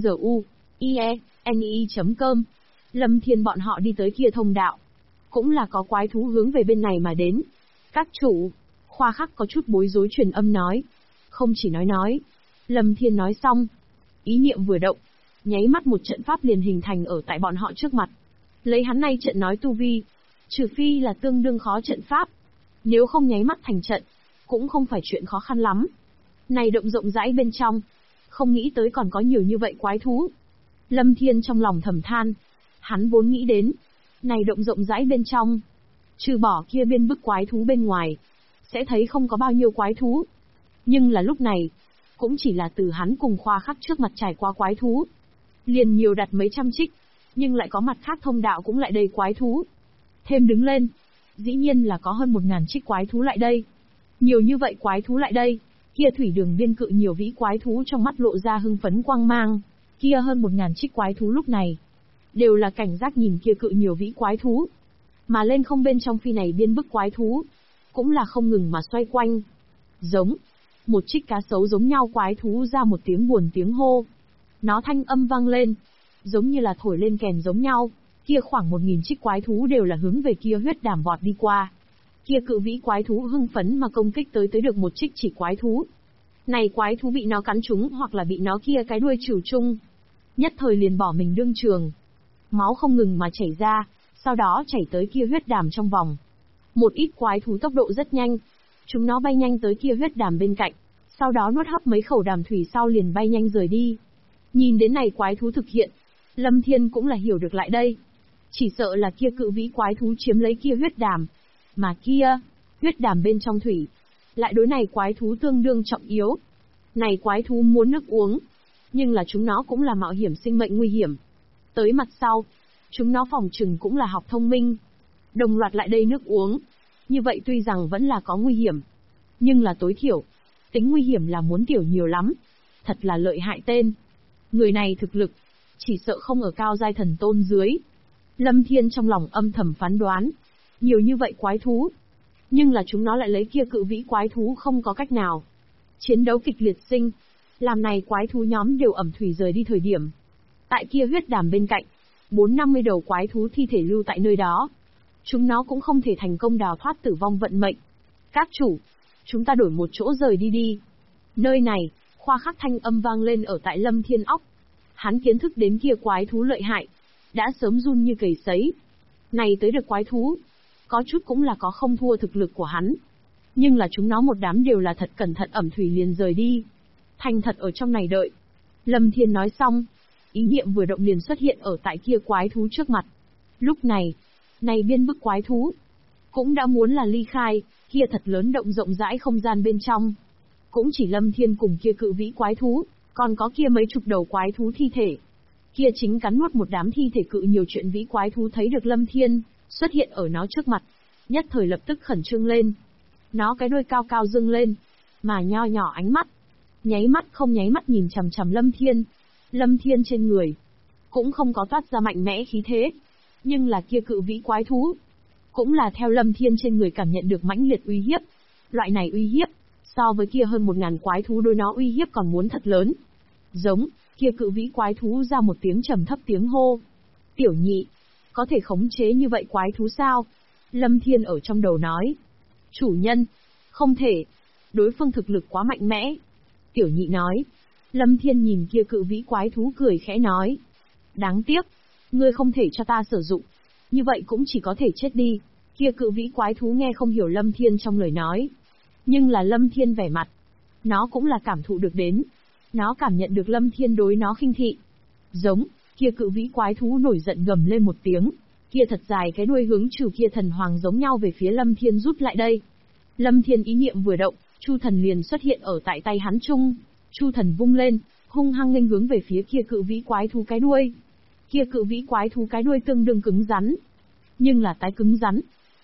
tzu.ie.ni.com. Lâm Thiên bọn họ đi tới kia thông đạo. Cũng là có quái thú hướng về bên này mà đến. Các chủ, Khoa Khắc có chút bối rối truyền âm nói. Không chỉ nói. Lâm Thiên nói xong. Ý niệm vừa động. Nháy mắt một trận pháp liền hình thành ở tại bọn họ trước mặt. Lấy hắn nay trận nói tu vi. Trừ phi là tương đương khó trận pháp. Nếu không nháy mắt thành trận, cũng không phải chuyện khó khăn lắm. Này động rộng rãi bên trong. Không nghĩ tới còn có nhiều như vậy quái thú. Lâm Thiên trong lòng thầm than. Hắn vốn nghĩ đến. Này động rộng rãi bên trong. Trừ bỏ kia biên bức quái thú bên ngoài. Sẽ thấy không có bao nhiêu quái thú. Nhưng là lúc này. Cũng chỉ là từ hắn cùng Khoa Khắc trước mặt trải qua quái thú. Liền nhiều đặt mấy trăm trích. Nhưng lại có mặt khác thông đạo cũng lại đầy quái thú. Thêm đứng lên. Dĩ nhiên là có hơn 1000 trích quái thú lại đây. Nhiều như vậy quái thú lại đây. Kia thủy đường biên cự nhiều vĩ quái thú trong mắt lộ ra hưng phấn quang mang. Kia hơn 1000 trích quái thú lúc này. Đều là cảnh giác nhìn kia cự nhiều vĩ quái thú. Mà lên không bên trong phi này biên bức quái thú. Cũng là không ngừng mà xoay quanh. Giống. Một trích cá sấu giống nhau quái thú ra một tiếng buồn tiếng hô. Nó thanh âm vang lên. Giống như là thổi lên kèn giống nhau. Kia khoảng 1000 trích quái thú đều là hướng về kia huyết đàm vọt đi qua. Kia cự vĩ quái thú hưng phấn mà công kích tới được một trích chỉ quái thú. Này quái thú bị nó cắn trúng hoặc là bị nó kia cái đuôi trừ chung. Nhất thời liền bỏ mình đương trường. Máu không ngừng mà chảy ra, sau đó chảy tới kia huyết đàm trong vòng. Một ít quái thú tốc độ rất nhanh. Chúng nó bay nhanh tới kia huyết đàm bên cạnh. Sau đó nuốt hấp mấy khẩu đàm thủy sau liền bay nhanh rời đi. Nhìn đến này quái thú thực hiện, Lâm Thiên cũng là hiểu được lại đây. Chỉ sợ là kia cự vĩ quái thú chiếm lấy kia huyết đàm. Mà kia, huyết đàm bên trong thủy, lại đối này quái thú tương đương trọng yếu. Này quái thú muốn nước uống, nhưng là chúng nó cũng là mạo hiểm sinh mệnh nguy hiểm. Tới mặt sau, chúng nó phòng trừng cũng là học thông minh. Đồng loạt lại đây nước uống. Như vậy tuy rằng vẫn là có nguy hiểm, nhưng là tối thiểu, tính nguy hiểm là muốn tiểu nhiều lắm. Thật là lợi hại tên. Người này thực lực, chỉ sợ không ở cao giai thần tôn dưới. Lâm Thiên trong lòng âm thầm phán đoán. Nhiều như vậy quái thú. Nhưng là chúng nó lại lấy kia cự vĩ quái thú không có cách nào. Chiến đấu kịch liệt sinh. Làm này quái thú nhóm đều ẩm thủy rời đi thời điểm. Tại kia huyết đàm bên cạnh. 450 đầu quái thú thi thể lưu tại nơi đó. Chúng nó cũng không thể thành công đào thoát tử vong vận mệnh. Các chủ, chúng ta đổi một chỗ rời đi đi. Nơi này, Khoa Khắc thanh âm vang lên ở tại Lâm Thiên óc. Hắn kiến thức đến kia quái thú lợi hại. Đã sớm run như cầy sấy. Này tới được quái thú. Có chút cũng là có không thua thực lực của hắn. Nhưng là chúng nó một đám đều là thật cẩn thận ẩm thủy liền rời đi. Thành thật ở trong này đợi. Lâm Thiên nói xong. Ý niệm vừa động liền xuất hiện ở tại kia quái thú trước mặt. Lúc này, này biên bức quái thú. Cũng đã muốn là ly khai, kia thật lớn động rộng rãi không gian bên trong. Cũng chỉ Lâm Thiên cùng kia cự vĩ quái thú, còn có kia mấy chục đầu quái thú thi thể. Kia chính cắn nuốt một đám thi thể cự nhiều chuyện vĩ quái thú thấy được Lâm Thiên, xuất hiện ở nó trước mặt. Nhất thời lập tức khẩn trương lên. Nó cái đuôi cao cao dâng lên, mà nho nhỏ ánh mắt. Nháy mắt không nháy mắt nhìn chằm chằm Lâm Thiên. Lâm Thiên trên người, cũng không có toát ra mạnh mẽ khí thế. Nhưng là kia cự vĩ quái thú, cũng là theo Lâm Thiên trên người cảm nhận được mãnh liệt uy hiếp. Loại này uy hiếp, so với kia hơn 1000 quái thú đối nó uy hiếp còn muốn thật lớn. Giống, kia cự vĩ quái thú ra một tiếng trầm thấp tiếng hô. Tiểu nhị, có thể khống chế như vậy quái thú sao? Lâm Thiên ở trong đầu nói. Chủ nhân, không thể. Đối phương thực lực quá mạnh mẽ. Tiểu nhị nói. Lâm Thiên nhìn kia cự vĩ quái thú cười khẽ nói. Đáng tiếc, ngươi không thể cho ta sử dụng. Như vậy cũng chỉ có thể chết đi. Kia cự vĩ quái thú nghe không hiểu Lâm Thiên trong lời nói. Nhưng là Lâm Thiên vẻ mặt. Nó cũng là cảm thụ được đến. Nó cảm nhận được Lâm Thiên đối nó khinh thị. Giống, kia cự vĩ quái thú nổi giận gầm lên một tiếng. Kia thật dài cái đuôi hướng trừ kia thần hoàng giống nhau về phía Lâm Thiên rút lại đây. Lâm Thiên ý niệm vừa động, Chu thần liền xuất hiện ở tại tay hắn chung. Chu thần vung lên, hung hăng nghênh hướng về phía kia cự vĩ quái thú cái đuôi. Kia cự vĩ quái thú cái đuôi tương đương cứng rắn. Nhưng là tái cứng rắn.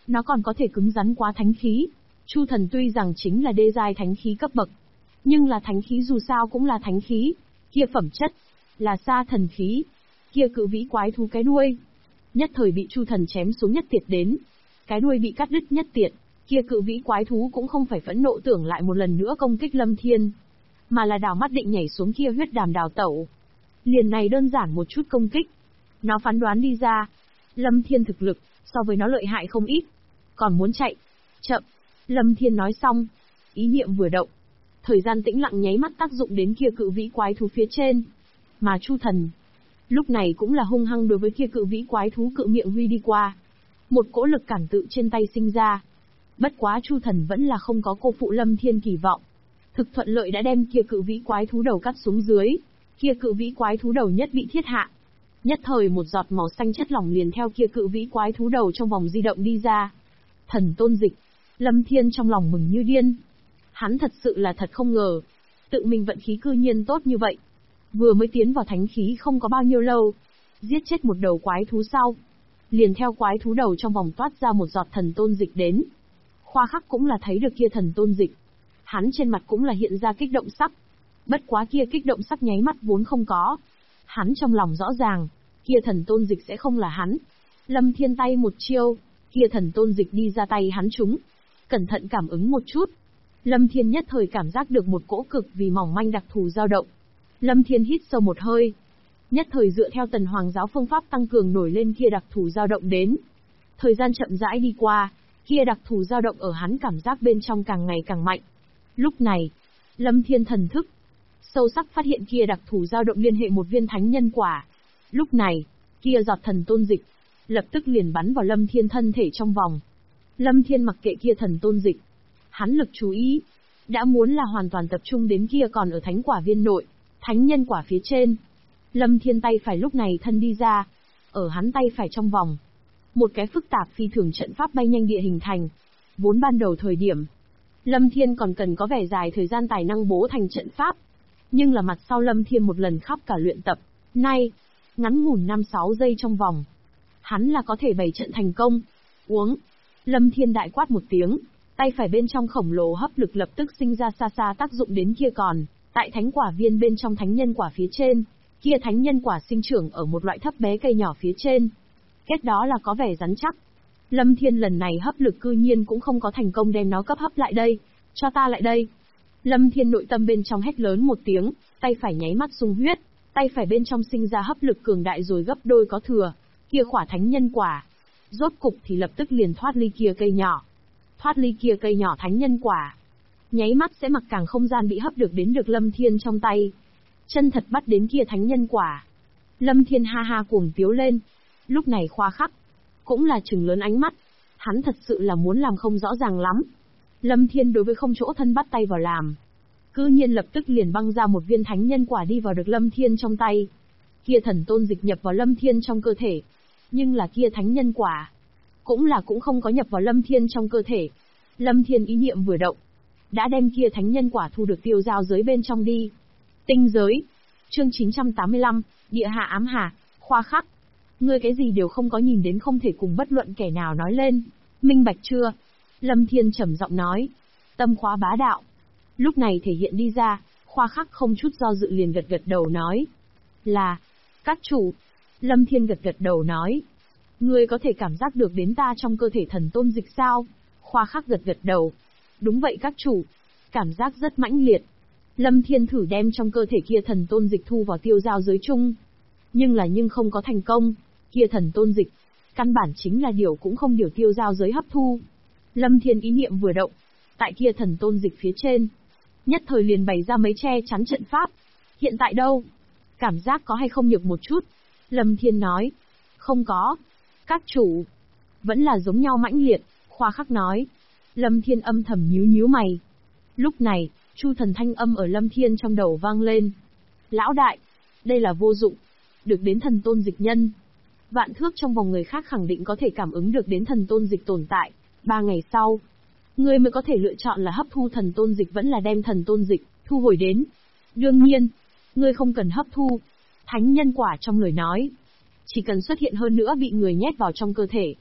Nó còn có thể cứng rắn quá thánh khí. Chu thần tuy rằng chính là đê giai thánh khí cấp bậc, nhưng là thánh khí dù sao cũng là thánh khí, kia phẩm chất là xa thần khí. Kia cự vĩ quái thú cái đuôi, nhất thời bị Chu thần chém xuống nhất tiệt đến. Cái đuôi bị cắt đứt nhất tiệt, kia cự vĩ quái thú cũng không phải phẫn nộ tưởng lại một lần nữa công kích Lâm Thiên, mà là đảo mắt định nhảy xuống kia huyết đàm đào tẩu. Liền này đơn giản một chút công kích, nó phán đoán đi ra, Lâm Thiên thực lực so với nó lợi hại không ít, còn muốn chạy, chậm. Lâm Thiên nói xong, ý niệm vừa động, thời gian tĩnh lặng nháy mắt tác dụng đến kia cự vĩ quái thú phía trên. Mà Chu thần, lúc này cũng là hung hăng đối với kia cự vĩ quái thú cự miệng huy đi qua. Một cỗ lực cản tự trên tay sinh ra. Bất quá Chu thần vẫn là không có cô phụ Lâm Thiên kỳ vọng. Thực thuận lợi đã đem kia cự vĩ quái thú đầu cắt xuống dưới. Kia cự vĩ quái thú đầu nhất bị thiết hạ. Nhất thời một giọt màu xanh chất lỏng liền theo kia cự vĩ quái thú đầu trong vòng di động đi ra. Thần tôn dịch. Lâm Thiên trong lòng mừng như điên. Hắn thật sự là thật không ngờ. Tự mình vận khí cư nhiên tốt như vậy. Vừa mới tiến vào thánh khí không có bao nhiêu lâu. Giết chết một đầu quái thú sau. Liền theo quái thú đầu trong vòng toát ra một giọt thần tôn dịch đến. Khoa Khắc cũng là thấy được kia thần tôn dịch. Hắn trên mặt cũng là hiện ra kích động sắc. Bất quá kia kích động sắc nháy mắt vốn không có. Hắn trong lòng rõ ràng, kia thần tôn dịch sẽ không là hắn. Lâm Thiên tay một chiêu, kia thần tôn dịch đi ra tay hắn trúng. Cẩn thận cảm ứng một chút. Lâm Thiên nhất thời cảm giác được một cỗ cực vì mỏng manh đặc thù dao động. Lâm Thiên hít sâu một hơi. Nhất thời dựa theo Tần Hoàng giáo phương pháp tăng cường nổi lên kia đặc thù dao động đến. Thời gian chậm rãi đi qua, kia đặc thù dao động ở hắn cảm giác bên trong càng ngày càng mạnh. Lúc này, Lâm Thiên thần thức sâu sắc phát hiện kia đặc thù dao động liên hệ một viên thánh nhân quả. Lúc này, kia giọt thần tôn dịch lập tức liền bắn vào Lâm Thiên thân thể trong vòng. Lâm Thiên mặc kệ kia thần tôn dịch, hắn lực chú ý đã muốn là hoàn toàn tập trung đến kia còn ở thánh quả viên nội, thánh nhân quả phía trên. Lâm Thiên tay phải lúc này thân đi ra, ở hắn tay phải trong vòng, một cái phức tạp phi thường trận pháp bay nhanh địa hình thành. Vốn ban đầu thời điểm, Lâm Thiên còn cần có vẻ dài thời gian tài năng bố thành trận pháp, nhưng là mặt sau Lâm Thiên một lần khắp cả luyện tập, nay, ngắn ngủn 5-6 giây trong vòng, hắn là có thể bày trận thành công. Uống. Lâm Thiên đại quát một tiếng, tay phải bên trong khổng lồ hấp lực lập tức sinh ra xa xa tác dụng đến kia còn tại thánh quả viên bên trong thánh nhân quả phía trên. Kia thánh nhân quả sinh trưởng ở một loại thấp bé cây nhỏ phía trên. Kết đó là có vẻ rắn chắc. Lâm Thiên lần này hấp lực cư nhiên cũng không có thành công đem nó cấp hấp lại đây. Cho ta lại đây. Lâm Thiên nội tâm bên trong hét lớn một tiếng, tay phải nháy mắt sung huyết, tay phải bên trong sinh ra hấp lực cường đại rồi gấp đôi có thừa. Kia khỏa thánh nhân quả, rốt cục thì lập tức liền thoát ly kia cây nhỏ. Thoát ly kia cây nhỏ thánh nhân quả, nháy mắt sẽ mặc càng không gian bị hấp được đến được Lâm Thiên trong tay. Chân thật bắt đến kia thánh nhân quả. Lâm Thiên ha ha cuồng tiếu lên. Lúc này Khoa Khắc cũng là trừng lớn ánh mắt. Hắn thật sự là muốn làm không rõ ràng lắm. Lâm Thiên đối với không chỗ thân bắt tay vào làm, cư nhiên lập tức liền băng ra một viên thánh nhân quả đi vào được Lâm Thiên trong tay. Kia thần tôn dịch nhập vào Lâm Thiên trong cơ thể, nhưng là kia thánh nhân quả cũng không có nhập vào Lâm Thiên trong cơ thể. Lâm Thiên ý niệm vừa động, đã đem kia thánh nhân quả thu được tiêu giao giới bên trong đi. Tinh giới. Chương 985, Địa hạ ám hà. Khoa Khắc, ngươi cái gì đều không có nhìn đến không thể cùng bất luận kẻ nào nói lên. Minh bạch chưa? Lâm Thiên trầm giọng nói. Tâm khóa bá đạo. Lúc này thể hiện đi ra, Khoa Khắc không chút do dự liền gật gật đầu nói. Là, các chủ. Lâm Thiên gật gật đầu nói. Ngươi có thể cảm giác được đến ta trong cơ thể thần tôn dịch sao? Khoa Khắc gật gật đầu. Đúng vậy các chủ. Cảm giác rất mãnh liệt. Lâm Thiên thử đem trong cơ thể kia thần tôn dịch thu vào tiêu giao giới chung. Nhưng không có thành công. Kia thần tôn dịch, căn bản chính là điều cũng không điều tiêu giao giới hấp thu. Lâm Thiên ý niệm vừa động, tại kia thần tôn dịch phía trên, nhất thời liền bày ra mấy che chắn trận pháp. Hiện tại đâu? Cảm giác có hay không nhược một chút? Lâm Thiên nói. Không có. Các chủ, vẫn là giống nhau mãnh liệt. Khoa Khắc nói. Lâm Thiên âm thầm nhíu nhíu mày. Lúc này, Chu thần thanh âm ở Lâm Thiên trong đầu vang lên. Lão đại, đây là vô dụng. Được đến thần tôn dịch nhân, vạn thước trong vòng người khác khẳng định có thể cảm ứng được đến thần tôn dịch tồn tại. 3 ngày sau, ngươi mới có thể lựa chọn là hấp thu thần tôn dịch vẫn là đem thần tôn dịch thu hồi đến. Đương nhiên, ngươi không cần hấp thu. Thánh nhân quả trong lời nói, chỉ cần xuất hiện hơn nữa bị người nhét vào trong cơ thể,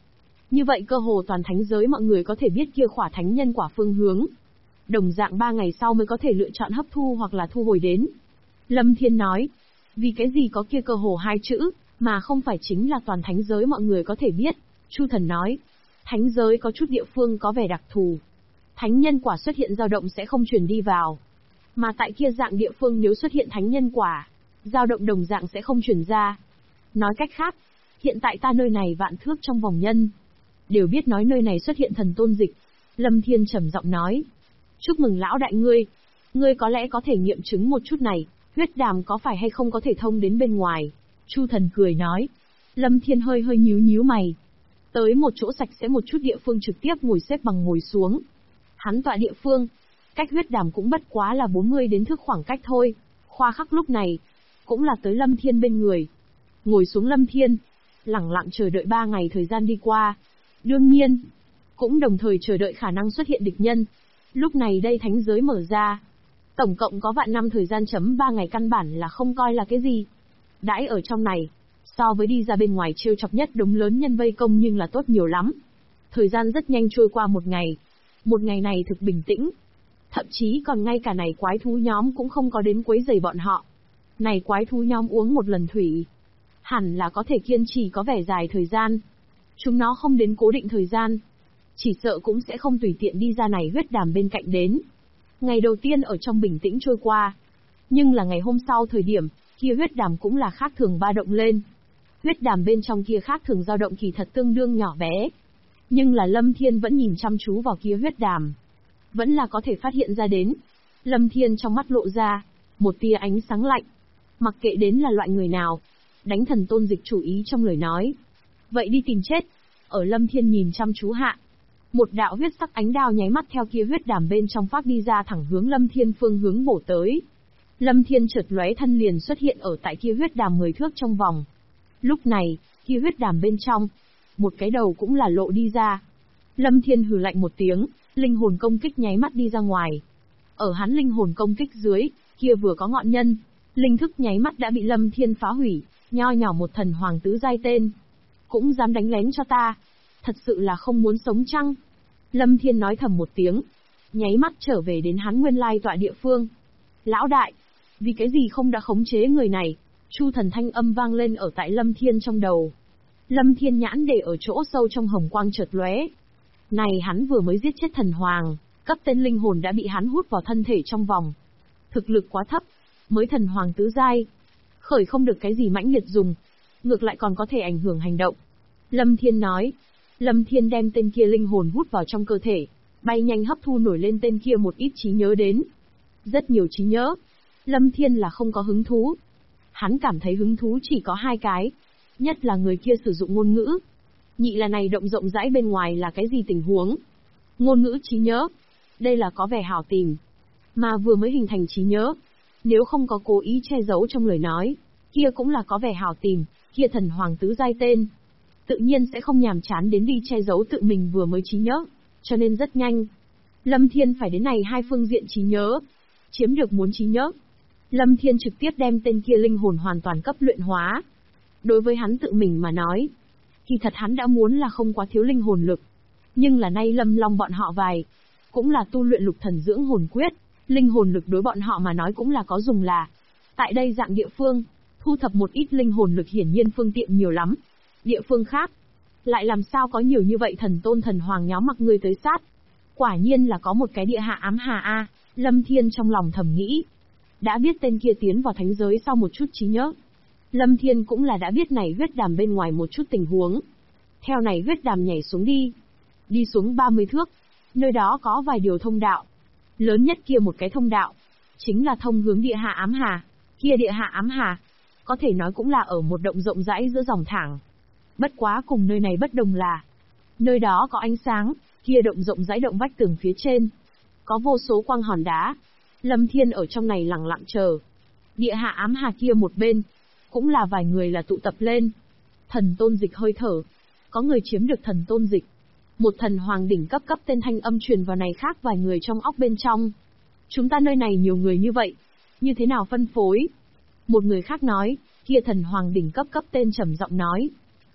Như vậy cơ hồ toàn thánh giới mọi người có thể biết kia khỏa thánh nhân quả phương hướng. Đồng dạng 3 ngày sau mới có thể lựa chọn hấp thu hoặc là thu hồi đến. Lâm Thiên nói, vì cái gì có kia cơ hồ 2 chữ, mà không phải chính là toàn thánh giới mọi người có thể biết. Chu Thần nói, thánh giới có chút địa phương có vẻ đặc thù. Thánh nhân quả xuất hiện dao động sẽ không truyền đi vào. Mà tại kia dạng địa phương nếu xuất hiện thánh nhân quả, dao động đồng dạng sẽ không truyền ra. Nói cách khác, hiện tại ta nơi này vạn thước trong vòng nhân. Đều biết nói nơi này xuất hiện thần tôn dịch. Lâm Thiên trầm giọng nói, chúc mừng lão đại ngươi. Ngươi có lẽ có thể nghiệm chứng một chút này, huyết đàm có phải hay không có thể thông đến bên ngoài. Chu Thần cười nói. Lâm Thiên hơi hơi nhíu mày. Tới một chỗ sạch sẽ một chút địa phương trực tiếp ngồi xếp bằng ngồi xuống. Hắn tọa địa phương, cách huyết đàm cũng bất quá là 40 đến thước khoảng cách thôi. Khoa khắc lúc này, cũng là tới Lâm Thiên bên người. Ngồi xuống Lâm Thiên, lẳng lặng chờ đợi 3 ngày thời gian đi qua. Đương nhiên, cũng đồng thời chờ đợi khả năng xuất hiện địch nhân. Lúc này đây thánh giới mở ra. Tổng cộng có vạn năm thời gian chấm 3 ngày căn bản là không coi là cái gì. Đãi ở trong này, so với đi ra bên ngoài trêu chọc nhất đống lớn nhân vây công nhưng là tốt nhiều lắm. Thời gian rất nhanh trôi qua một ngày. Một ngày này thực bình tĩnh. Thậm chí còn ngay cả này quái thú nhóm cũng không có đến quấy rầy bọn họ. Này quái thú nhóm uống một lần thủy, hẳn là có thể kiên trì có vẻ dài thời gian. Chúng nó không đến cố định thời gian, chỉ sợ cũng sẽ không tùy tiện đi ra này huyết đàm bên cạnh đến. Ngày đầu tiên ở trong bình tĩnh trôi qua, nhưng là ngày hôm sau thời điểm, kia huyết đàm cũng là khác thường ba động lên. Huyết đàm bên trong kia khác thường dao động kỳ thật tương đương nhỏ bé. Nhưng là Lâm Thiên vẫn nhìn chăm chú vào kia huyết đàm. Vẫn là có thể phát hiện ra đến. Lâm Thiên trong mắt lộ ra một tia ánh sáng lạnh. Mặc kệ đến là loại người nào, đánh thần tôn dịch chủ ý trong lời nói. Vậy đi tìm chết. Ở Lâm Thiên nhìn chăm chú hạ, một đạo huyết sắc ánh đao nháy mắt theo kia huyết đàm bên trong phát đi ra thẳng hướng Lâm Thiên phương hướng bổ tới. Lâm Thiên chợt lóe thân liền xuất hiện ở tại kia huyết đàm 10 thước trong vòng. Lúc này, kia huyết đàm bên trong, một cái đầu cũng là lộ đi ra. Lâm Thiên hừ lạnh một tiếng, linh hồn công kích nháy mắt đi ra ngoài. Ở hắn linh hồn công kích dưới, kia vừa có ngọn nhân, linh thức nháy mắt đã bị Lâm Thiên phá hủy, nho nhỏ một thần hoàng tứ giai tên. Cũng dám đánh lén cho ta, thật sự là không muốn sống chăng? Lâm Thiên nói thầm một tiếng, nháy mắt trở về đến hắn nguyên lai tọa địa phương. Lão đại, vì cái gì không đã khống chế người này? Chu Thần thanh âm vang lên ở tại Lâm Thiên trong đầu. Lâm Thiên nhãn để ở chỗ sâu trong hồng quang chợt lóe. Này hắn vừa mới giết chết thần hoàng, cấp tên linh hồn đã bị hắn hút vào thân thể trong vòng. Thực lực quá thấp, mới thần hoàng tứ giai, khởi không được cái gì mãnh liệt dùng, ngược lại còn có thể ảnh hưởng hành động. Lâm Thiên nói. Lâm Thiên đem tên kia linh hồn hút vào trong cơ thể, bay nhanh hấp thu nổi lên tên kia một ít trí nhớ đến. Rất nhiều trí nhớ. Lâm Thiên là không có hứng thú. Hắn cảm thấy hứng thú chỉ có 2 cái. Nhất là người kia sử dụng ngôn ngữ. Nhị là này động rộng rãi bên ngoài là cái gì tình huống. Ngôn ngữ trí nhớ. Đây là có vẻ hảo tìm. Mà vừa mới hình thành trí nhớ. Nếu không có cố ý che giấu trong lời nói, kia cũng là có vẻ hảo tìm, kia thần hoàng tứ giai tên. Tự nhiên sẽ không nhàm chán đến đi che giấu tự mình vừa mới trí nhớ. Cho nên rất nhanh, Lâm Thiên phải đến này 2 phương diện trí nhớ. Chiếm được muốn trí nhớ, Lâm Thiên trực tiếp đem tên kia linh hồn hoàn toàn cấp luyện hóa. Đối với hắn tự mình mà nói, thì thật hắn đã muốn là không quá thiếu linh hồn lực. Nhưng là nay Lâm Long bọn họ vài, cũng là tu luyện lục thần dưỡng hồn quyết, linh hồn lực đối bọn họ mà nói cũng là có dùng là. Tại đây dạng địa phương, thu thập một ít linh hồn lực hiển nhiên phương tiện nhiều lắm. Địa phương khác, lại làm sao có nhiều như vậy thần tôn thần hoàng nhóm mặc người tới sát. Quả nhiên là có một cái địa hạ ám hà a. Lâm Thiên trong lòng thầm nghĩ. Đã biết tên kia tiến vào thánh giới sau một chút trí nhớ, Lâm Thiên cũng là đã biết này huyết đàm bên ngoài một chút tình huống. Theo này huyết đàm nhảy xuống đi. Đi xuống 30 thước. Nơi đó có vài điều thông đạo. Lớn nhất kia một cái thông đạo, chính là thông hướng địa hạ ám hà. Kia địa hạ ám hà, có thể nói cũng là ở một động rộng rãi giữa dòng thẳng. Bất quá cùng nơi này bất đồng là, nơi đó có ánh sáng, kia động rộng rãi động vách tường phía trên. Có vô số quang hòn đá. Lâm Thiên ở trong này lặng lặng chờ. Địa hạ ám hà kia một bên, cũng là vài người là tụ tập lên. Thần tôn dịch hơi thở. Có người chiếm được thần tôn dịch. Một thần hoàng đỉnh cấp cấp tên thanh âm truyền vào này khác vài người trong óc bên trong. Chúng ta nơi này nhiều người như vậy, như thế nào phân phối? Một người khác nói, kia thần hoàng đỉnh cấp cấp tên trầm giọng nói.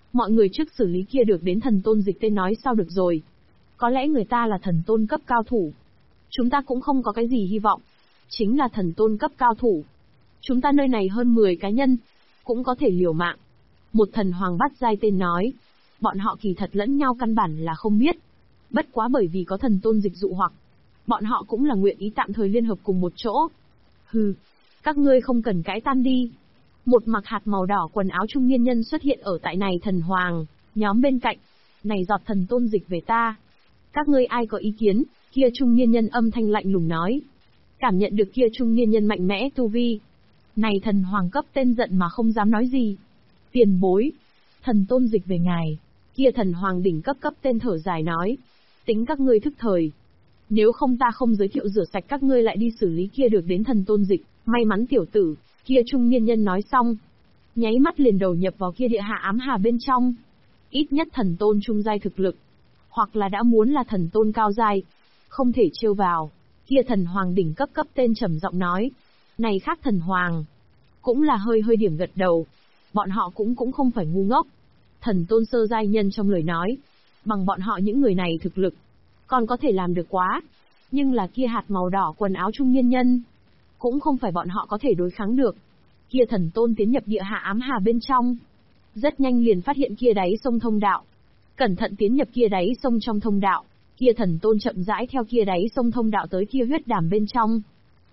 Mọi người trước xử lý kia được đến thần tôn dịch tên nói sau được rồi. Có lẽ người ta là thần tôn cấp cao thủ. Chúng ta cũng không có cái gì hy vọng. Chính là thần tôn cấp cao thủ. Chúng ta nơi này hơn 10 cá nhân. Cũng có thể liều mạng. Một thần hoàng bát giai tên nói. Bọn họ kỳ thật lẫn nhau căn bản là không biết. Bất quá bởi vì có thần tôn dịch dụ hoặc. Bọn họ cũng là nguyện ý tạm thời liên hợp cùng một chỗ. Hừ, các ngươi không cần cãi tan đi. Một mặc hạt màu đỏ quần áo trung niên nhân xuất hiện ở tại này thần hoàng, nhóm bên cạnh. Này giọt thần tôn dịch về ta. Các ngươi ai có ý kiến? Kia trung niên nhân âm thanh lạnh lùng nói. Cảm nhận được kia trung niên nhân mạnh mẽ tu vi. Này thần hoàng cấp tên giận mà không dám nói gì. Tiền bối. Thần tôn dịch về ngài. Kia thần hoàng đỉnh cấp cấp tên thở dài nói. Tính các ngươi thức thời. Nếu không ta không giới thiệu rửa sạch các ngươi lại đi xử lý kia được đến thần tôn dịch. May mắn tiểu tử. Kia trung niên nhân nói xong. Nháy mắt liền đầu nhập vào kia địa hạ ám hà bên trong. Ít nhất thần tôn trung giai thực lực. Hoặc là đã muốn là thần tôn cao giai. Không thể trêu vào. Kia thần hoàng đỉnh cấp cấp tên trầm giọng nói. Này khác thần hoàng. Cũng là hơi điểm gật đầu. Bọn họ cũng không phải ngu ngốc. Thần tôn sơ giai nhân trong lời nói. Bằng bọn họ những người này thực lực. Còn có thể làm được quá. Nhưng là kia hạt màu đỏ quần áo trung niên nhân. Cũng không phải bọn họ có thể đối kháng được. Kia thần tôn tiến nhập địa hạ ám hà bên trong. Rất nhanh liền phát hiện kia đáy sông thông đạo. Cẩn thận tiến nhập kia đáy sông trong thông đạo. Kia thần tôn chậm rãi theo kia đáy sông thông đạo tới kia huyết đàm bên trong.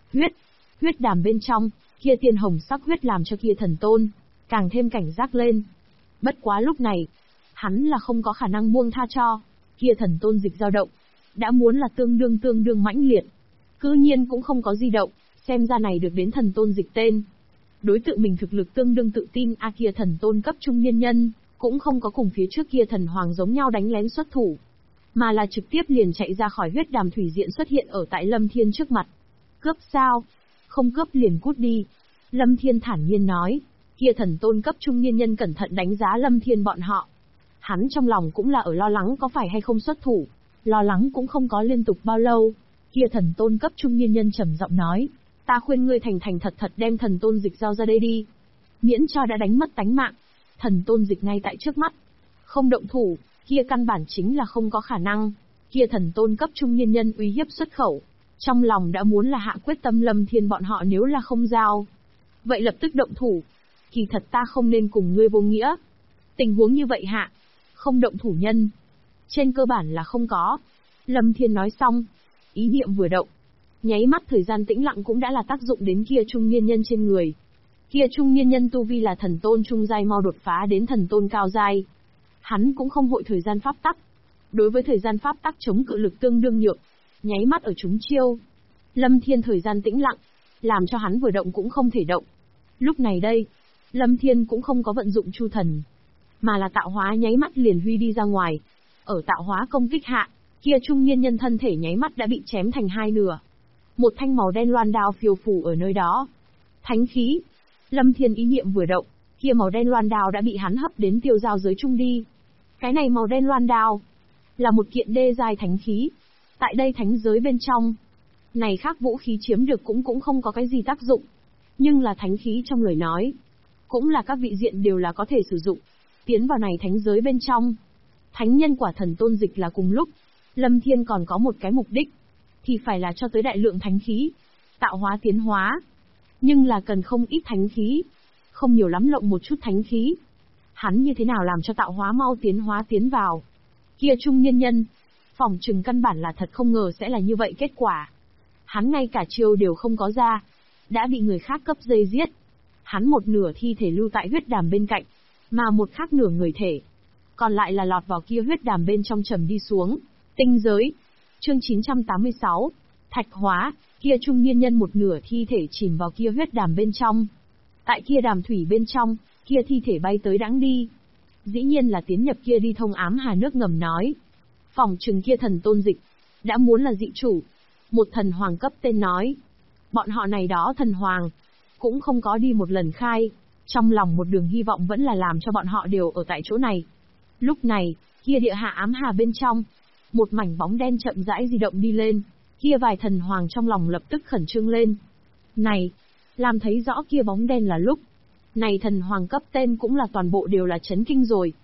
Huyết đàm bên trong, kia tiên hồng sắc huyết làm cho kia thần tôn càng thêm cảnh giác lên. Bất quá lúc này, hắn là không có khả năng buông tha cho. Kia thần tôn dịch dao động, đã muốn là tương đương mãnh liệt. Cư nhiên cũng không có di động, xem ra này được đến thần tôn dịch tên. Đối tượng mình thực lực tương đương tự tin kia thần tôn cấp trung niên nhân, cũng không có cùng phía trước kia thần hoàng giống nhau đánh lén xuất thủ. Mà là trực tiếp liền chạy ra khỏi huyết đàm thủy diện xuất hiện ở tại Lâm Thiên trước mặt. Cướp sao? Không cướp liền cút đi. Lâm Thiên thản nhiên nói. Kia thần tôn cấp trung niên nhân cẩn thận đánh giá Lâm Thiên bọn họ. Hắn trong lòng cũng là ở lo lắng có phải hay không xuất thủ. Lo lắng cũng không có liên tục bao lâu. Kia thần tôn cấp trung niên nhân trầm giọng nói. Ta khuyên ngươi thành thật đem thần tôn dịch giao ra đây đi. Miễn cho đã đánh mất tánh mạng. Thần tôn dịch ngay tại trước mắt. Không động thủ, kia căn bản chính là không có khả năng. Kia thần tôn cấp trung niên nhân uy hiếp xuất khẩu. Trong lòng đã muốn là hạ quyết tâm Lâm Thiên bọn họ nếu là không giao. Vậy lập tức động thủ. Kỳ thật ta không nên cùng ngươi vô nghĩa. Tình huống như vậy hạ. Không động thủ nhân. Trên cơ bản là không có. Lâm Thiên nói xong. Ý niệm vừa động. Nháy mắt thời gian tĩnh lặng cũng đã là tác dụng đến kia trung niên nhân trên người. Kia trung niên nhân tu vi là thần tôn trung giai mau đột phá đến thần tôn cao giai. Hắn cũng không hội thời gian pháp tắc. Đối với thời gian pháp tắc chống cự lực tương đương nhược. Nháy mắt ở chúng chiêu. Lâm Thiên thời gian tĩnh lặng. Làm cho hắn vừa động cũng không thể động. Lúc này đây. Lâm Thiên cũng không có vận dụng chu thần. Mà là tạo hóa nháy mắt liền huy đi ra ngoài. Ở tạo hóa công kích hạ. Kia trung niên nhân thân thể nháy mắt đã bị chém thành hai nửa. Một thanh màu đen loan đao phiêu phù ở nơi đó. Thánh khí. Lâm Thiên ý niệm vừa động. Kia màu đen loan đao đã bị hắn hấp đến tiêu giao giới trung đi. Cái này màu đen loan đao. Là một kiện đê giai thánh khí. Tại đây thánh giới bên trong. Này khác vũ khí chiếm được cũng không có cái gì tác dụng. Nhưng là thánh khí trong lời nói. Cũng là các vị diện đều là có thể sử dụng. Tiến vào này thánh giới bên trong. Thánh nhân quả thần tôn dịch là cùng lúc. Lâm Thiên còn có một cái mục đích. Thì phải là cho tới đại lượng thánh khí. Tạo hóa tiến hóa. Nhưng là cần không ít thánh khí. Không nhiều lắm lộng một chút thánh khí. Hắn như thế nào làm cho tạo hóa mau tiến hóa tiến vào. Kia trung niên nhân. Phỏng chừng căn bản là thật không ngờ sẽ là như vậy kết quả. Hắn ngay cả chiêu đều không có ra. Đã bị người khác cấp dây giết. Hắn một nửa thi thể lưu tại huyết đàm bên cạnh. Mà một khác nửa người thể. Còn lại là lọt vào kia huyết đàm bên trong trầm đi xuống. Tinh giới. Chương 986. Thạch hóa. Kia trung niên nhân một nửa thi thể chìm vào kia huyết đàm bên trong. Tại kia đàm thủy bên trong, kia thi thể bay tới đãng đi. Dĩ nhiên là tiến nhập kia đi thông ám hà nước ngầm nói. Phỏng chừng kia thần tôn dịch. Đã muốn là dị chủ. Một thần hoàng cấp tên nói. Bọn họ này đó thần hoàng. Cũng không có đi một lần khai. Trong lòng một đường hy vọng vẫn là làm cho bọn họ đều ở tại chỗ này. Lúc này, kia địa hạ ám hà bên trong. Một mảnh bóng đen chậm rãi di động đi lên. Kia vài thần hoàng trong lòng lập tức khẩn trương lên. Này, làm thấy rõ kia bóng đen là lúc. Này thần hoàng cấp tên cũng là toàn bộ đều là chấn kinh rồi.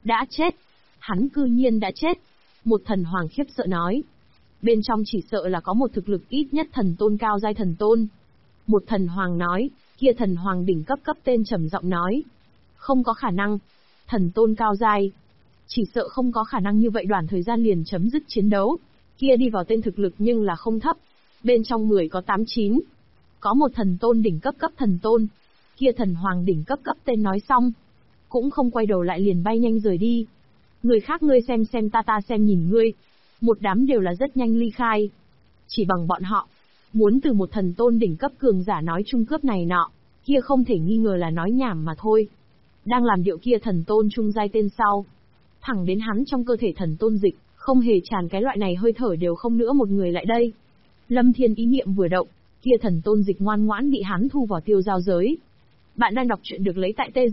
Đã chết. Hắn cư nhiên đã chết. Một thần hoàng khiếp sợ nói. Bên trong chỉ sợ là có một thực lực ít nhất thần tôn cao giai thần tôn. Một thần hoàng nói, kia thần hoàng đỉnh cấp cấp tên trầm giọng nói. Không có khả năng. Thần tôn cao giai. Chỉ sợ không có khả năng như vậy đoạn thời gian liền chấm dứt chiến đấu. Kia đi vào tên thực lực nhưng là không thấp. Bên trong 10 có 8-9. Có một thần tôn đỉnh cấp cấp thần tôn. Kia thần hoàng đỉnh cấp cấp tên nói xong. Cũng không quay đầu lại liền bay nhanh rời đi. Người khác ngươi xem ta xem nhìn ngươi. Một đám đều là rất nhanh ly khai. Chỉ bằng bọn họ. Muốn từ một thần tôn đỉnh cấp cường giả nói trung cướp này nọ. Kia không thể nghi ngờ là nói nhảm mà thôi. Đang làm điệu kia thần tôn trung giai tên sau. Thẳng đến hắn trong cơ thể thần tôn dịch, không hề tràn cái loại này hơi thở đều không nữa một người lại đây. Lâm Thiên ý niệm vừa động, kia thần tôn dịch ngoan ngoãn bị hắn thu vào tiêu giao giới. Bạn đang đọc truyện được lấy tại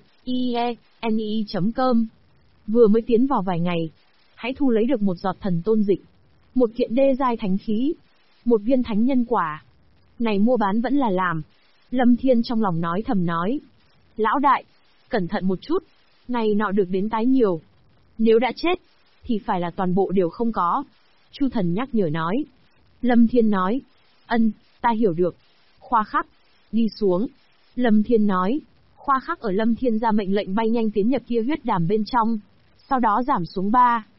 tzu-ie-ne.com. Vừa mới tiến vào vài ngày, hãy thu lấy được một giọt thần tôn dịch, một kiện đê giai thánh khí, một viên thánh nhân quả. Này mua bán vẫn là làm. Lâm Thiên trong lòng nói thầm nói. Lão đại, cẩn thận một chút, này nọ được đến tái nhiều. Nếu đã chết, thì phải là toàn bộ đều không có. Chu thần nhắc nhở nói. Lâm Thiên nói. Ân, ta hiểu được. Khoa khắc, đi xuống. Lâm Thiên nói. Khoa khắc ở Lâm Thiên ra mệnh lệnh bay nhanh tiến nhập kia huyết đàm bên trong. Sau đó giảm xuống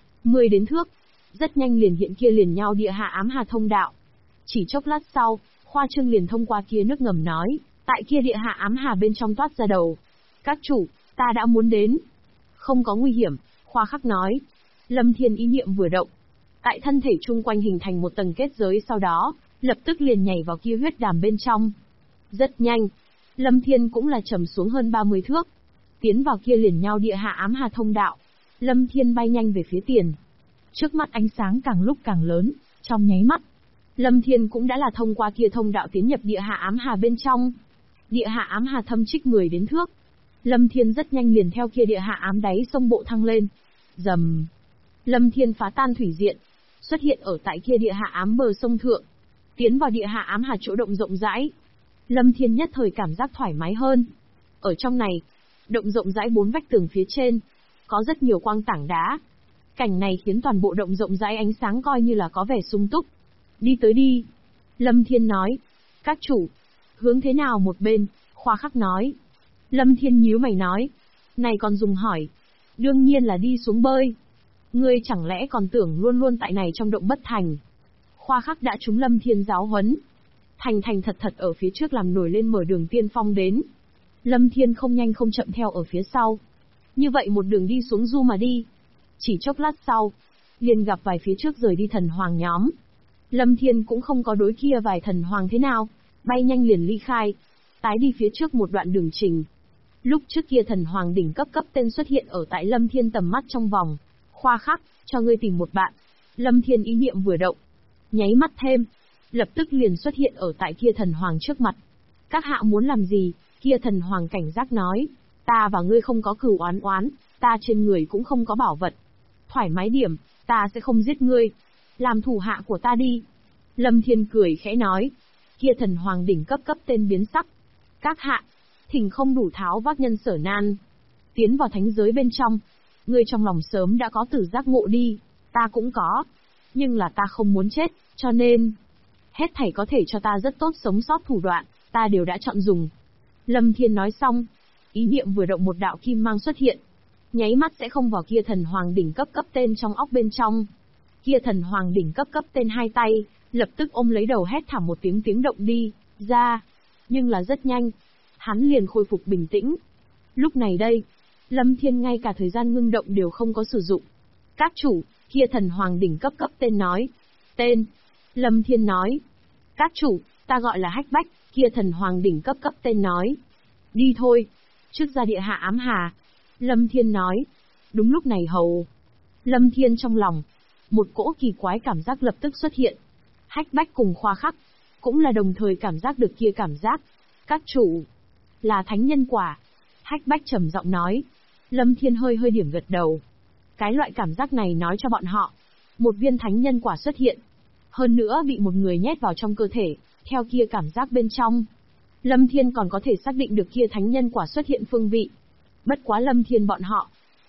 10 đến thước. Rất nhanh liền hiện kia liền nhau địa hạ ám hà thông đạo. Chỉ chốc lát sau, Khoa Trương liền thông qua kia nước ngầm nói. Tại kia địa hạ ám hà bên trong toát ra đầu. Các chủ, ta đã muốn đến. Không có nguy hiểm, Khoa khắc nói. Lâm Thiên ý niệm vừa động. Tại thân thể chung quanh hình thành một tầng kết giới, sau đó, lập tức liền nhảy vào kia huyết đàm bên trong. Rất nhanh, Lâm Thiên cũng là trầm xuống hơn 30 thước. Tiến vào kia liền nhau địa hạ ám hà thông đạo. Lâm Thiên bay nhanh về phía tiền. Trước mắt ánh sáng càng lúc càng lớn, trong nháy mắt. Lâm Thiên cũng đã là thông qua kia thông đạo tiến nhập địa hạ ám hà bên trong. Địa hạ ám hà thâm trích 10 đến thước. Lâm Thiên rất nhanh liền theo kia địa hạ ám đáy sông bộ thăng lên. Rầm. Lâm Thiên phá tan thủy diện, xuất hiện ở tại kia địa hạ ám bờ sông thượng. Tiến vào địa hạ ám hà chỗ động rộng rãi. Lâm Thiên nhất thời cảm giác thoải mái hơn. Ở trong này, động rộng rãi 4 vách tường phía trên, có rất nhiều quang tảng đá. Cảnh này khiến toàn bộ động rộng rãi ánh sáng coi như là có vẻ sung túc. Đi tới đi. Lâm Thiên nói. Các chủ, hướng thế nào một bên, Khoa khắc nói. Lâm Thiên nhíu mày nói. Này còn dùng hỏi. Đương nhiên là đi xuống bơi. Ngươi chẳng lẽ còn tưởng luôn luôn tại này trong động bất thành. Khoa khắc đã trúng Lâm Thiên giáo huấn. Thành thật ở phía trước làm nổi lên mở đường tiên phong đến. Lâm Thiên không nhanh không chậm theo ở phía sau. Như vậy một đường đi xuống du mà đi. Chỉ chốc lát sau, liền gặp vài phía trước rời đi thần hoàng nhóm. Lâm Thiên cũng không có đối kia vài thần hoàng thế nào, bay nhanh liền ly khai, tái đi phía trước một đoạn đường trình. Lúc trước kia thần hoàng đỉnh cấp tên xuất hiện ở tại Lâm Thiên tầm mắt trong vòng. Khoa khắc, cho ngươi tìm một bạn. Lâm Thiên ý niệm vừa động, nháy mắt thêm, lập tức liền xuất hiện ở tại kia thần hoàng trước mặt. Các hạ muốn làm gì? Kia thần hoàng cảnh giác nói. Ta và ngươi không có cửu oán, ta trên người cũng không có bảo vật. Thoải mái điểm, ta sẽ không giết ngươi. Làm thủ hạ của ta đi. Lâm Thiên cười khẽ nói. Kia thần hoàng đỉnh cấp tên biến sắc. Các hạ, thỉnh không đủ tháo vác nhân sở nan. Tiến vào thánh giới bên trong. Ngươi trong lòng sớm đã có tử giác ngộ đi. Ta cũng có. Nhưng là ta không muốn chết, cho nên... Hết thảy có thể cho ta rất tốt sống sót thủ đoạn, ta đều đã chọn dùng. Lâm Thiên nói xong. Ý niệm vừa động một đạo kim mang xuất hiện. Nháy mắt sẽ không vào kia thần hoàng đỉnh cấp tên trong óc bên trong. Kia thần hoàng đỉnh cấp tên hai tay, lập tức ôm lấy đầu hét thảm một tiếng động đi, ra. Nhưng là rất nhanh, hắn liền khôi phục bình tĩnh. Lúc này đây, Lâm Thiên ngay cả thời gian ngưng động đều không có sử dụng. Các chủ, kia thần hoàng đỉnh cấp tên nói. Tên. Lâm Thiên nói. Các chủ, ta gọi là Hách Bách, kia thần hoàng đỉnh cấp tên nói. Đi thôi. Trước ra địa hạ ám hà. Lâm Thiên nói. Đúng lúc này hầu. Lâm Thiên trong lòng. Một cỗ kỳ quái cảm giác lập tức xuất hiện. Hách Bách cùng Khoa khắc. Cũng là đồng thời cảm giác được kia cảm giác. Các chủ. Là thánh nhân quả. Hách Bách trầm giọng nói. Lâm Thiên hơi điểm gật đầu. Cái loại cảm giác này nói cho bọn họ. Một viên thánh nhân quả xuất hiện. Hơn nữa bị một người nhét vào trong cơ thể. Theo kia cảm giác bên trong. Lâm Thiên còn có thể xác định được kia thánh nhân quả xuất hiện phương vị. Bất quá Lâm Thiên bọn họ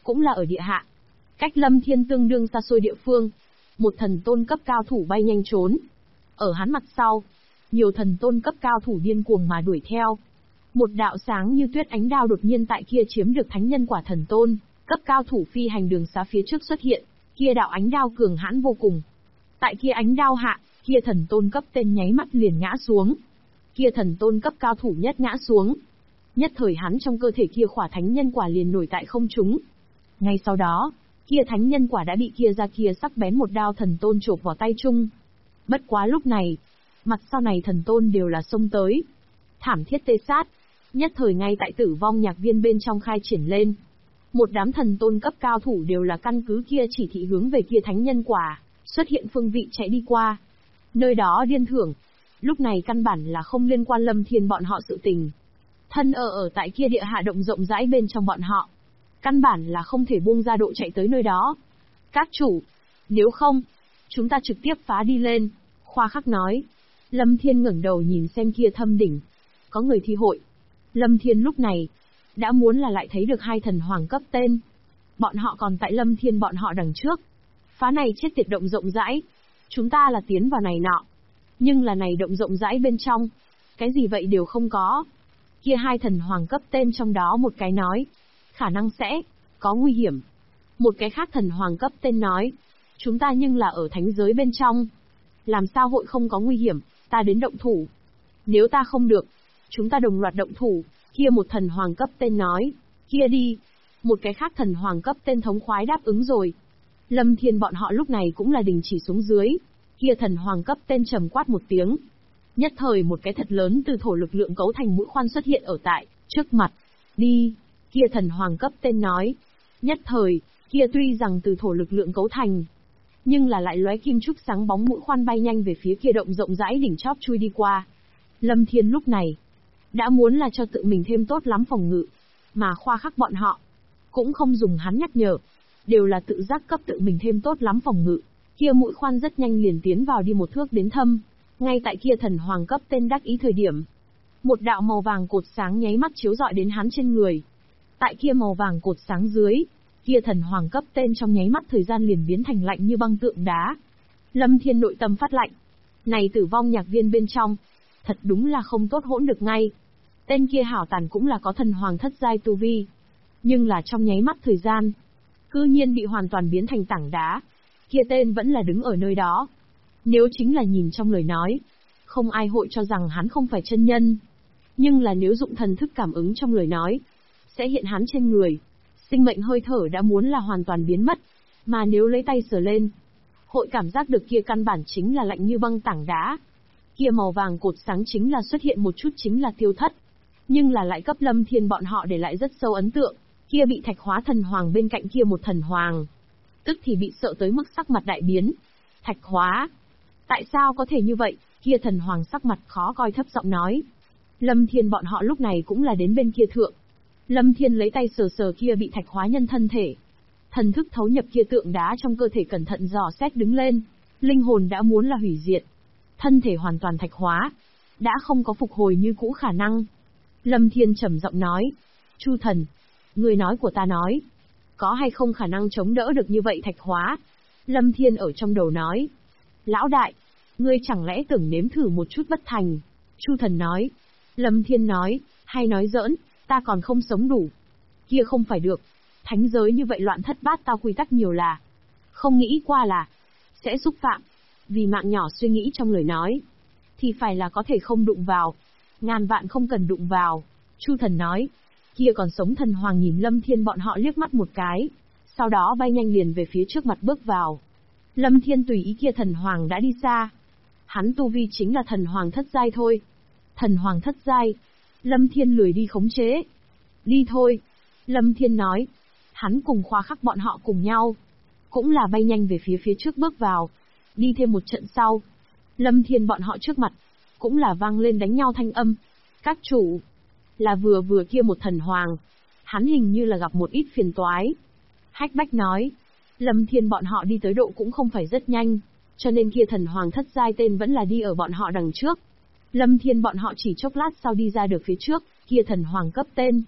cũng là ở địa hạ. Cách Lâm Thiên tương đương xa xôi địa phương, một thần tôn cấp cao thủ bay nhanh trốn. Ở hắn mặt sau, nhiều thần tôn cấp cao thủ điên cuồng mà đuổi theo. Một đạo sáng như tuyết ánh đao đột nhiên tại kia chiếm được thánh nhân quả thần tôn, cấp cao thủ phi hành đường xá phía trước xuất hiện, kia đạo ánh đao cường hãn vô cùng. Tại kia ánh đao hạ, kia thần tôn cấp tên nháy mắt liền ngã xuống. Kia thần tôn cấp cao thủ nhất ngã xuống. Nhất thời hắn trong cơ thể kia khỏa thánh nhân quả liền nổi tại không trung. Ngay sau đó, kia thánh nhân quả đã bị kia ra kia sắc bén một đao thần tôn chộp vào tay chung. Bất quá lúc này, mặt sau này thần tôn đều là xông tới. Thảm thiết tê sát, nhất thời ngay tại tử vong nhạc viên bên trong khai triển lên. Một đám thần tôn cấp cao thủ đều là căn cứ kia chỉ thị hướng về kia thánh nhân quả, xuất hiện phương vị chạy đi qua. Nơi đó điên thưởng, lúc này căn bản là không liên quan Lâm Thiên bọn họ sự tình. Thân ở tại kia địa hạ động rộng rãi bên trong bọn họ, căn bản là không thể buông ra độ chạy tới nơi đó. Các chủ, nếu không, chúng ta trực tiếp phá đi lên, Khoa Khắc nói. Lâm Thiên ngẩng đầu nhìn xem kia thâm đỉnh, có người thi hội. Lâm Thiên lúc này, đã muốn là lại thấy được hai thần hoàng cấp tên. Bọn họ còn tại Lâm Thiên bọn họ đằng trước. Phá này chết tiệt động rộng rãi, chúng ta là tiến vào này nọ. Nhưng là này động rộng rãi bên trong, cái gì vậy đều không có. Kia hai thần hoàng cấp tên trong đó một cái nói, khả năng sẽ có nguy hiểm. Một cái khác thần hoàng cấp tên nói, chúng ta nhưng là ở thánh giới bên trong. Làm sao hội không có nguy hiểm, ta đến động thủ. Nếu ta không được, chúng ta đồng loạt động thủ. Kia một thần hoàng cấp tên nói, kia đi. Một cái khác thần hoàng cấp tên thống khoái đáp ứng rồi. Lâm Thiên bọn họ lúc này cũng là đình chỉ xuống dưới. Kia thần hoàng cấp tên trầm quát một tiếng. Nhất thời một cái thật lớn từ thổ lực lượng cấu thành mũi khoan xuất hiện ở tại trước mặt. Đi. Kia thần hoàng cấp tên nói. Nhất thời, kia tuy rằng từ thổ lực lượng cấu thành, nhưng là lại lóe kim trúc sáng bóng mũi khoan bay nhanh về phía kia động rộng rãi đỉnh chóp chui đi qua. Lâm Thiên lúc này đã muốn là cho tự mình thêm tốt lắm phòng ngự, mà Khoa Khắc bọn họ cũng không dùng hắn nhắc nhở, đều là tự giác cấp tự mình thêm tốt lắm phòng ngự. Kia mũi khoan rất nhanh liền tiến vào đi một thước đến thâm, ngay tại kia thần hoàng cấp tên đắc ý thời điểm, một đạo màu vàng cột sáng nháy mắt chiếu rọi đến hắn trên người. Tại kia màu vàng cột sáng dưới, kia thần hoàng cấp tên trong nháy mắt thời gian liền biến thành lạnh như băng tượng đá. Lâm Thiên nội tâm phát lạnh. Này tử vong nhạc viên bên trong, thật đúng là không tốt hỗn được ngay. Tên kia hảo tàn cũng là có thần hoàng thất giai tu vi, nhưng là trong nháy mắt thời gian, cư nhiên bị hoàn toàn biến thành tảng đá. Kia tên vẫn là đứng ở nơi đó. Nếu chính là nhìn trong lời nói, không ai hội cho rằng hắn không phải chân nhân. Nhưng là nếu dụng thần thức cảm ứng trong lời nói, sẽ hiện hắn trên người. Sinh mệnh hơi thở đã muốn là hoàn toàn biến mất, mà nếu lấy tay sờ lên, hội cảm giác được kia căn bản chính là lạnh như băng tảng đá. Kia màu vàng cột sáng chính là xuất hiện một chút chính là tiêu thất, nhưng là lại cấp Lâm Thiên bọn họ để lại rất sâu ấn tượng. Kia bị thạch hóa thần hoàng bên cạnh kia một thần hoàng, tức thì bị sợ tới mức sắc mặt đại biến. Thạch hóa? Tại sao có thể như vậy? Kia thần hoàng sắc mặt khó coi thấp giọng nói. Lâm Thiên bọn họ lúc này cũng là đến bên kia thượng. Lâm Thiên lấy tay sờ sờ kia bị thạch hóa nhân thân thể. Thần thức thấu nhập kia tượng đá trong cơ thể cẩn thận dò xét đứng lên. Linh hồn đã muốn là hủy diệt. Thân thể hoàn toàn thạch hóa. Đã không có phục hồi như cũ khả năng. Lâm Thiên trầm giọng nói. Chu thần, người nói của ta nói, có hay không khả năng chống đỡ được như vậy thạch hóa? Lâm Thiên ở trong đầu nói. Lão đại, ngươi chẳng lẽ tưởng nếm thử một chút bất thành? Chu thần nói. Lâm Thiên nói, hay nói giỡn, ta còn không sống đủ. Kia không phải được. Thánh giới như vậy loạn thất bát tao quy tắc nhiều là. Không nghĩ qua là sẽ xúc phạm. Vì mạng nhỏ suy nghĩ trong lời nói, thì phải là có thể không đụng vào. Ngàn vạn không cần đụng vào. Chu thần nói. Kia còn sống thần hoàng nhìn Lâm Thiên bọn họ liếc mắt một cái, sau đó bay nhanh liền về phía trước mặt bước vào. Lâm Thiên tùy ý kia thần hoàng đã đi xa. Hắn tu vi chính là thần hoàng thất giai thôi. Thần hoàng thất giai. Lâm Thiên lười đi khống chế. Đi thôi. Lâm Thiên nói. Hắn cùng Khoa Khắc bọn họ cùng nhau, cũng là bay nhanh về phía trước bước vào. Đi thêm một trận sau, Lâm Thiên bọn họ trước mặt, cũng là vang lên đánh nhau thanh âm. Các chủ, là vừa kia một thần hoàng, hắn hình như là gặp một ít phiền toái. Hách Bách nói, Lâm Thiên bọn họ đi tới độ cũng không phải rất nhanh, cho nên kia thần hoàng thất giai tên vẫn là đi ở bọn họ đằng trước. Lâm Thiên bọn họ chỉ chốc lát sau đi ra được phía trước, kia thần hoàng cấp tên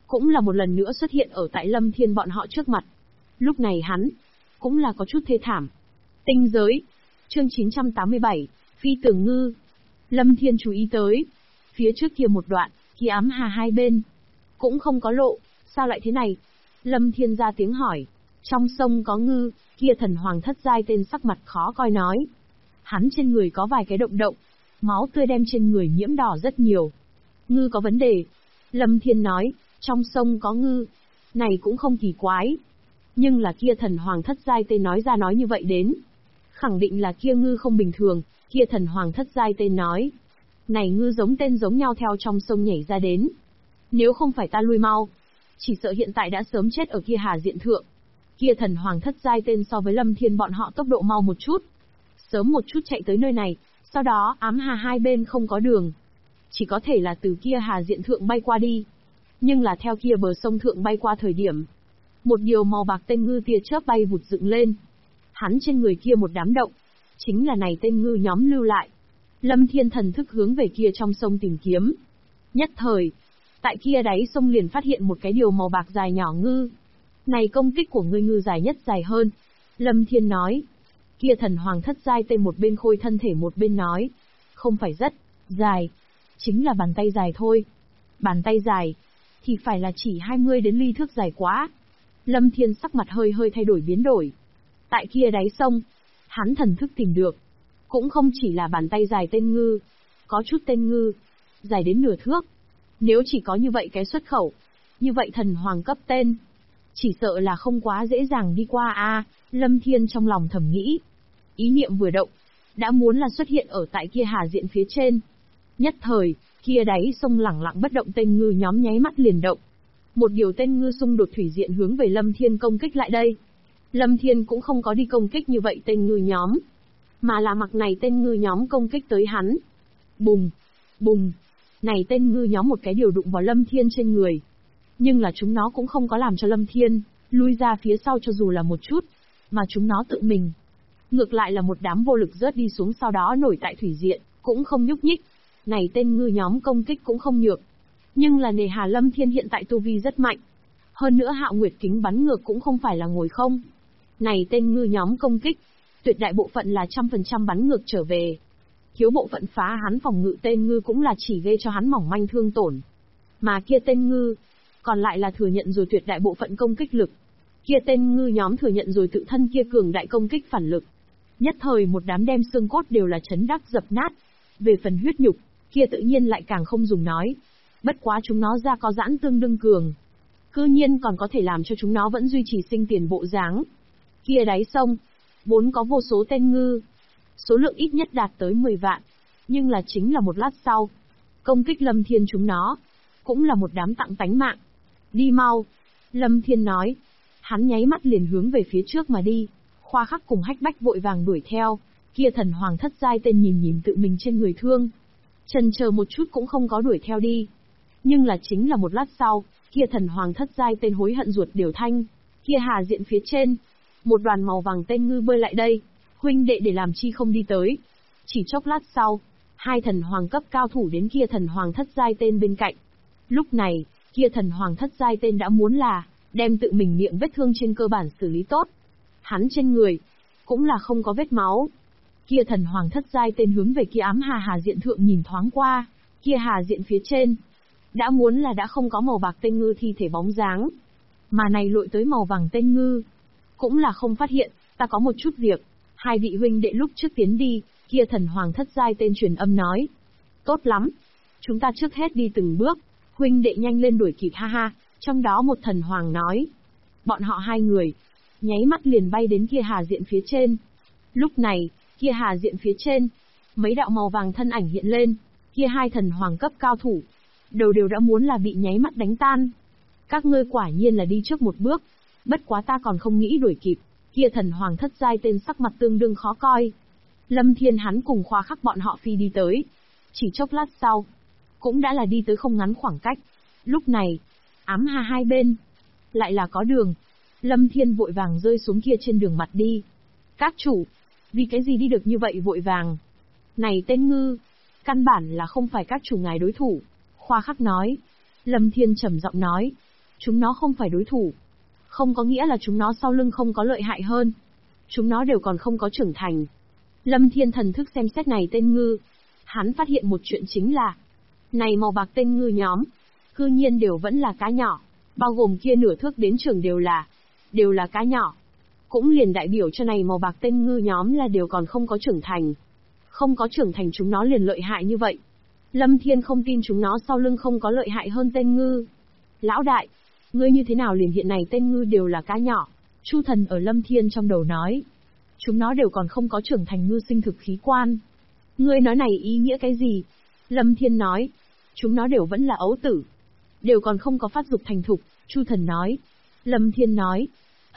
cũng là một lần nữa xuất hiện ở tại Lâm Thiên bọn họ trước mặt. Lúc này hắn, cũng là có chút thê thảm. Tinh giới. Chương 987, Phi Tường Ngư. Lâm Thiên chú ý tới. Phía trước kia một đoạn, kia ám hà hai bên. Cũng không có lộ, sao lại thế này? Lâm Thiên ra tiếng hỏi. Trong sông có ngư, kia thần hoàng thất giai tên sắc mặt khó coi nói. Hắn trên người có vài cái động động. Máu tươi đem trên người nhiễm đỏ rất nhiều. Ngư có vấn đề. Lâm Thiên nói, trong sông có ngư. Này cũng không kỳ quái. Nhưng là kia thần hoàng thất giai tên nói ra nói như vậy đến. Khẳng định là kia ngư không bình thường, kia thần hoàng thất giai tên nói. Này ngư giống tên giống nhau theo trong sông nhảy ra đến. Nếu không phải ta lui mau, chỉ sợ hiện tại đã sớm chết ở kia hà diện thượng. Kia thần hoàng thất giai tên so với Lâm Thiên bọn họ tốc độ mau một chút. Sớm một chút chạy tới nơi này, sau đó ám hà hai bên không có đường. Chỉ có thể là từ kia hà diện thượng bay qua đi. Nhưng là theo kia bờ sông thượng bay qua thời điểm. Một điều màu bạc tên ngư tia chớp bay vụt dựng lên. Hắn trên người kia một đám động. Chính là này tên ngư nhóm lưu lại. Lâm Thiên thần thức hướng về kia trong sông tìm kiếm. Nhất thời, tại kia đáy sông liền phát hiện một cái điều màu bạc dài nhỏ ngư. Này công kích của ngươi ngư dài nhất dài hơn. Lâm Thiên nói. Kia thần hoàng thất giai tên một bên khôi thân thể một bên nói. Không phải rất dài. Chính là bàn tay dài thôi. Bàn tay dài, thì phải là chỉ 20 đến ly thước dài quá. Lâm Thiên sắc mặt hơi hơi thay đổi biến đổi. Tại kia đáy sông, hắn thần thức tìm được. Cũng không chỉ là bàn tay dài tên ngư. Có chút tên ngư, dài đến nửa thước. Nếu chỉ có như vậy cái xuất khẩu, như vậy thần hoàng cấp tên, chỉ sợ là không quá dễ dàng đi qua a. Lâm Thiên trong lòng thầm nghĩ. Ý niệm vừa động, đã muốn là xuất hiện ở tại kia hà diện phía trên. Nhất thời, kia đáy sông lẳng lặng bất động tên ngư nhóm nháy mắt liền động. Một điều tên ngư xung đột thủy diện hướng về Lâm Thiên công kích lại đây. Lâm Thiên cũng không có đi công kích như vậy tên ngư nhóm, mà là mặc này tên ngư nhóm công kích tới hắn. Bùng, bùng, này tên ngư nhóm một cái điều đụng vào Lâm Thiên trên người. Nhưng là chúng nó cũng không có làm cho Lâm Thiên lui ra phía sau cho dù là một chút, mà chúng nó tự mình. Ngược lại là một đám vô lực rớt đi xuống sau đó nổi tại thủy diện, cũng không nhúc nhích. Này tên ngư nhóm công kích cũng không nhược. Nhưng là nề hà Lâm Thiên hiện tại tu vi rất mạnh. Hơn nữa Hạo Nguyệt kính bắn ngược cũng không phải là ngồi không. Này tên ngư nhóm công kích, tuyệt đại bộ phận là 100% bắn ngược trở về. Thiếu bộ phận phá hắn phòng ngự tên ngư cũng là chỉ gây cho hắn mỏng manh thương tổn. Mà kia tên ngư, còn lại là thừa nhận rồi tuyệt đại bộ phận công kích lực. Kia tên ngư nhóm thừa nhận rồi tự thân kia cường đại công kích phản lực. Nhất thời một đám đem xương cốt đều là chấn đắc dập nát. Về phần huyết nhục, kia tự nhiên lại càng không dùng nói. Bất quá chúng nó ra có giãn tương đương cường. Cư nhiên còn có thể làm cho chúng nó vẫn duy trì sinh tiền bộ dáng. Kia đáy sông, vốn có vô số tên ngư. Số lượng ít nhất đạt tới 10 vạn. Nhưng là chính là một lát sau. Công kích Lâm Thiên chúng nó. Cũng là một đám tặng tánh mạng. Đi mau. Lâm Thiên nói. Hắn nháy mắt liền hướng về phía trước mà đi. Khoa Khắc cùng Hách Bách vội vàng đuổi theo. Kia thần hoàng thất giai tên nhìn nhìn tự mình trên người thương. Chần chờ một chút cũng không có đuổi theo đi. Nhưng là chính là một lát sau, kia thần hoàng thất giai tên hối hận ruột đều thanh. Kia hà diện phía trên, một đoàn màu vàng tên ngư bơi lại đây. Huynh đệ để làm chi không đi tới. Chỉ chốc lát sau, hai thần hoàng cấp cao thủ đến kia thần hoàng thất giai tên bên cạnh. Lúc này, kia thần hoàng thất giai tên đã muốn là đem tự mình miệng vết thương trên cơ bản xử lý tốt. Hắn trên người cũng là không có vết máu. Kia thần hoàng thất giai tên hướng về kia ám hà diện thượng nhìn thoáng qua, kia hà diện phía trên đã muốn là đã không có màu bạc tên ngư thi thể bóng dáng, mà này lội tới màu vàng tên ngư, cũng là không phát hiện. Ta có một chút việc, hai vị huynh đệ lúc trước tiến đi. Kia thần hoàng thất giai tên truyền âm nói. Tốt lắm, chúng ta trước hết đi từng bước, huynh đệ nhanh lên đuổi kịp ha ha. Trong đó một thần hoàng nói. Bọn họ hai người nháy mắt liền bay đến kia hà diện phía trên. Lúc này, kia hà diện phía trên, mấy đạo màu vàng thân ảnh hiện lên. Kia hai thần hoàng cấp cao thủ, đầu đều đã muốn là bị nháy mắt đánh tan. Các ngươi quả nhiên là đi trước một bước, bất quá ta còn không nghĩ đuổi kịp. Kia thần hoàng thất giai tên sắc mặt tương đương khó coi. Lâm Thiên hắn cùng Khoa Khắc bọn họ phi đi tới. Chỉ chốc lát sau, cũng đã là đi tới không ngắn khoảng cách. Lúc này, ám hà hai bên lại là có đường. Lâm Thiên vội vàng rơi xuống kia trên đường mặt đi. Các chủ, vì cái gì đi được như vậy vội vàng? Này tên ngư, căn bản là không phải các chủ ngài đối thủ. Khoa Khắc nói. Lâm Thiên trầm giọng nói. Chúng nó không phải đối thủ. Không có nghĩa là chúng nó sau lưng không có lợi hại hơn. Chúng nó đều còn không có trưởng thành. Lâm Thiên thần thức xem xét này tên ngư. Hắn phát hiện một chuyện chính là, này màu bạc tên ngư nhóm, cư nhiên đều vẫn là cá nhỏ, bao gồm kia nửa thước đến trường đều là cá nhỏ. Cũng liền đại biểu cho này màu bạc tên ngư nhóm là đều còn không có trưởng thành. Không có trưởng thành chúng nó liền lợi hại như vậy. Lâm Thiên không tin chúng nó sau lưng không có lợi hại hơn tên ngư. Lão đại, ngươi như thế nào liền hiện này tên ngư đều là cá nhỏ? Chu Thần ở Lâm Thiên trong đầu nói. Chúng nó đều còn không có trưởng thành ngư sinh thực khí quan. Ngươi nói này ý nghĩa cái gì? Lâm Thiên nói. Chúng nó đều vẫn là ấu tử. Đều còn không có phát dục thành thục, Chu Thần nói. Lâm Thiên nói.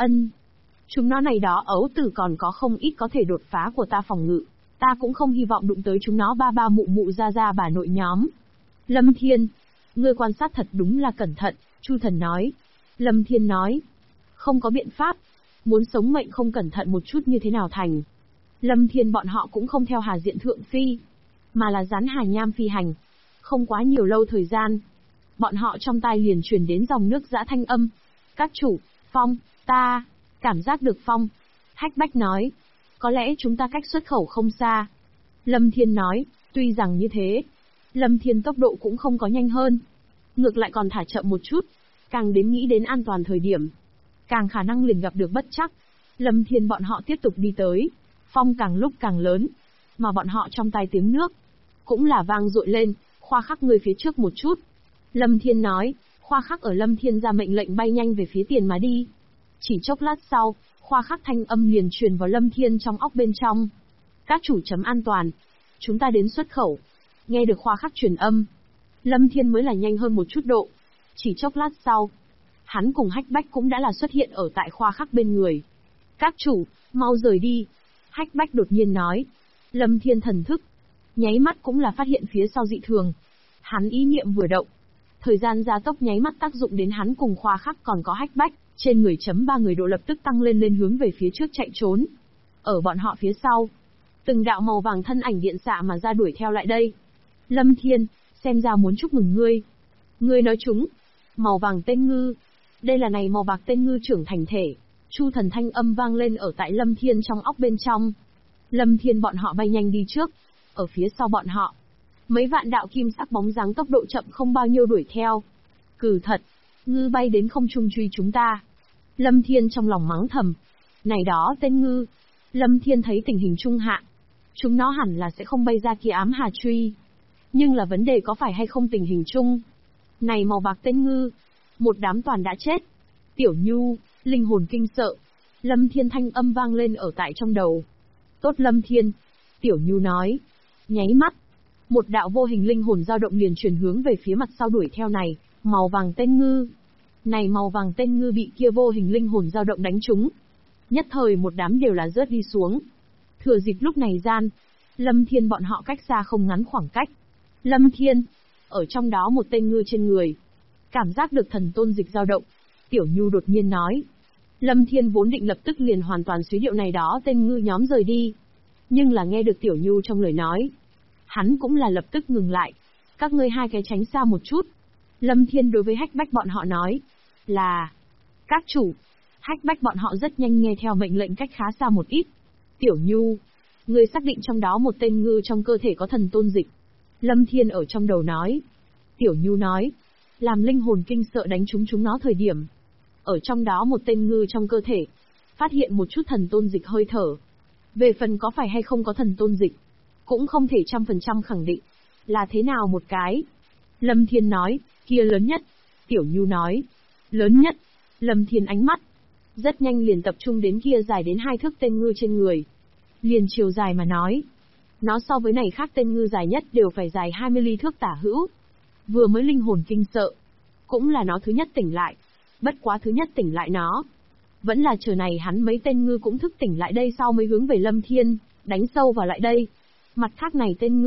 Chúng nó này đó ấu tử còn có không ít có thể đột phá của ta phòng ngự. Ta cũng không hy vọng đụng tới chúng nó ba ba mụ mụ ra bà nội nhóm. Lâm Thiên. Ngươi quan sát thật đúng là cẩn thận, Chu Thần nói. Lâm Thiên nói. Không có biện pháp. Muốn sống mệnh không cẩn thận một chút như thế nào thành. Lâm Thiên bọn họ cũng không theo Hà Diện Thượng Phi, mà là dán Hà Nham phi hành. Không quá nhiều lâu thời gian, bọn họ trong tai liền truyền đến dòng nước dã thanh âm. Các chủ, Phong, ta cảm giác được Phong. Hách Bách nói. Có lẽ chúng ta cách xuất khẩu không xa. Lâm Thiên nói. Tuy rằng như thế, Lâm Thiên tốc độ cũng không có nhanh hơn. Ngược lại còn thả chậm một chút. Càng đến nghĩ đến an toàn thời điểm, càng khả năng liền gặp được bất trắc. Lâm Thiên bọn họ tiếp tục đi tới. Phong càng lúc càng lớn. Mà bọn họ trong tai tiếng nước cũng là vang dội lên. Khoa Khắc người phía trước một chút. Lâm Thiên nói. Khoa Khắc ở Lâm Thiên ra mệnh lệnh bay nhanh về phía tiền mà đi. Chỉ chốc lát sau, Khoa Khắc thanh âm liền truyền vào Lâm Thiên trong óc bên trong. Các chủ chấm an toàn. Chúng ta đến xuất khẩu. Nghe được Khoa Khắc truyền âm, Lâm Thiên mới là nhanh hơn một chút độ. Chỉ chốc lát sau, hắn cùng Hách Bách cũng đã là xuất hiện ở tại Khoa Khắc bên người. Các chủ, mau rời đi. Hách Bách đột nhiên nói. Lâm Thiên thần thức nháy mắt cũng là phát hiện phía sau dị thường. Hắn ý niệm vừa động, thời gian gia tốc nháy mắt tác dụng đến hắn cùng Khoa Khắc còn có Hách Bách, trên người chấm 3 người độ lập tức tăng lên hướng về phía trước chạy trốn. Ở bọn họ phía sau, từng đạo màu vàng thân ảnh điện xạ mà ra đuổi theo lại đây. Lâm Thiên, xem ra muốn chúc mừng ngươi. Ngươi nói chúng. Màu vàng tên ngư. Đây là này màu bạc tên ngư trưởng thành thể. Chu Thần thanh âm vang lên ở tại Lâm Thiên trong óc bên trong. Lâm Thiên bọn họ bay nhanh đi trước. Ở phía sau bọn họ, mấy vạn đạo kim sắc bóng dáng tốc độ chậm không bao nhiêu đuổi theo. Cừ thật, ngư bay đến không trung truy chúng ta. Lâm Thiên trong lòng mắng thầm. Này đó tên ngư. Lâm Thiên thấy tình hình trung hạ, chúng nó hẳn là sẽ không bay ra kia ám hà truy. Nhưng là vấn đề có phải hay không tình hình chung. Này màu bạc tên ngư, một đám toàn đã chết. Tiểu Nhu, linh hồn kinh sợ. Lâm Thiên thanh âm vang lên ở tại trong đầu. Tốt Lâm Thiên. Tiểu Nhu nói. Nháy mắt, một đạo vô hình linh hồn dao động liền chuyển hướng về phía mặt sau đuổi theo này, màu vàng tên ngư. Này màu vàng tên ngư bị kia vô hình linh hồn dao động đánh trúng. Nhất thời một đám đều là rớt đi xuống. Thừa dịp lúc này gian, Lâm Thiên bọn họ cách xa không ngắn khoảng cách. Lâm Thiên, ở trong đó một tên ngư trên người, cảm giác được thần tôn dịch dao động. Tiểu Nhu đột nhiên nói. Lâm Thiên vốn định lập tức liền hoàn toàn suy điệu này đó tên ngư nhóm rời đi. Nhưng là nghe được Tiểu Nhu trong lời nói, hắn cũng là lập tức ngừng lại. Các ngươi hai cái tránh xa một chút. Lâm Thiên đối với Hách Bách bọn họ nói. Là. Các chủ. Hách Bách bọn họ rất nhanh nghe theo mệnh lệnh cách khá xa một ít. Tiểu Nhu, ngươi xác định trong đó một tên ngư trong cơ thể có thần tôn dịch. Lâm Thiên ở trong đầu nói. Tiểu Nhu nói. Làm linh hồn kinh sợ đánh chúng nó thời điểm, ở trong đó một tên ngư trong cơ thể, phát hiện một chút thần tôn dịch hơi thở. Về phần có phải hay không có thần tôn dịch, cũng không thể 100% khẳng định. Là thế nào một cái? Lâm Thiên nói, kia lớn nhất. Tiểu Nhu nói, lớn nhất. Lâm Thiên ánh mắt rất nhanh liền tập trung đến kia dài đến 2 thước tên ngư trên người. Liền chiều dài mà nói, nó so với này khác tên ngư dài nhất đều phải dài 20 ly thước tả hữu. Vừa mới linh hồn kinh sợ, cũng là nó thứ nhất tỉnh lại. Bất quá thứ nhất tỉnh lại nó, vẫn là chờ này hắn mấy tên ngư cũng thức tỉnh lại đây sau mới hướng về Lâm Thiên đánh sâu vào lại đây. Mặt khác này tên ngư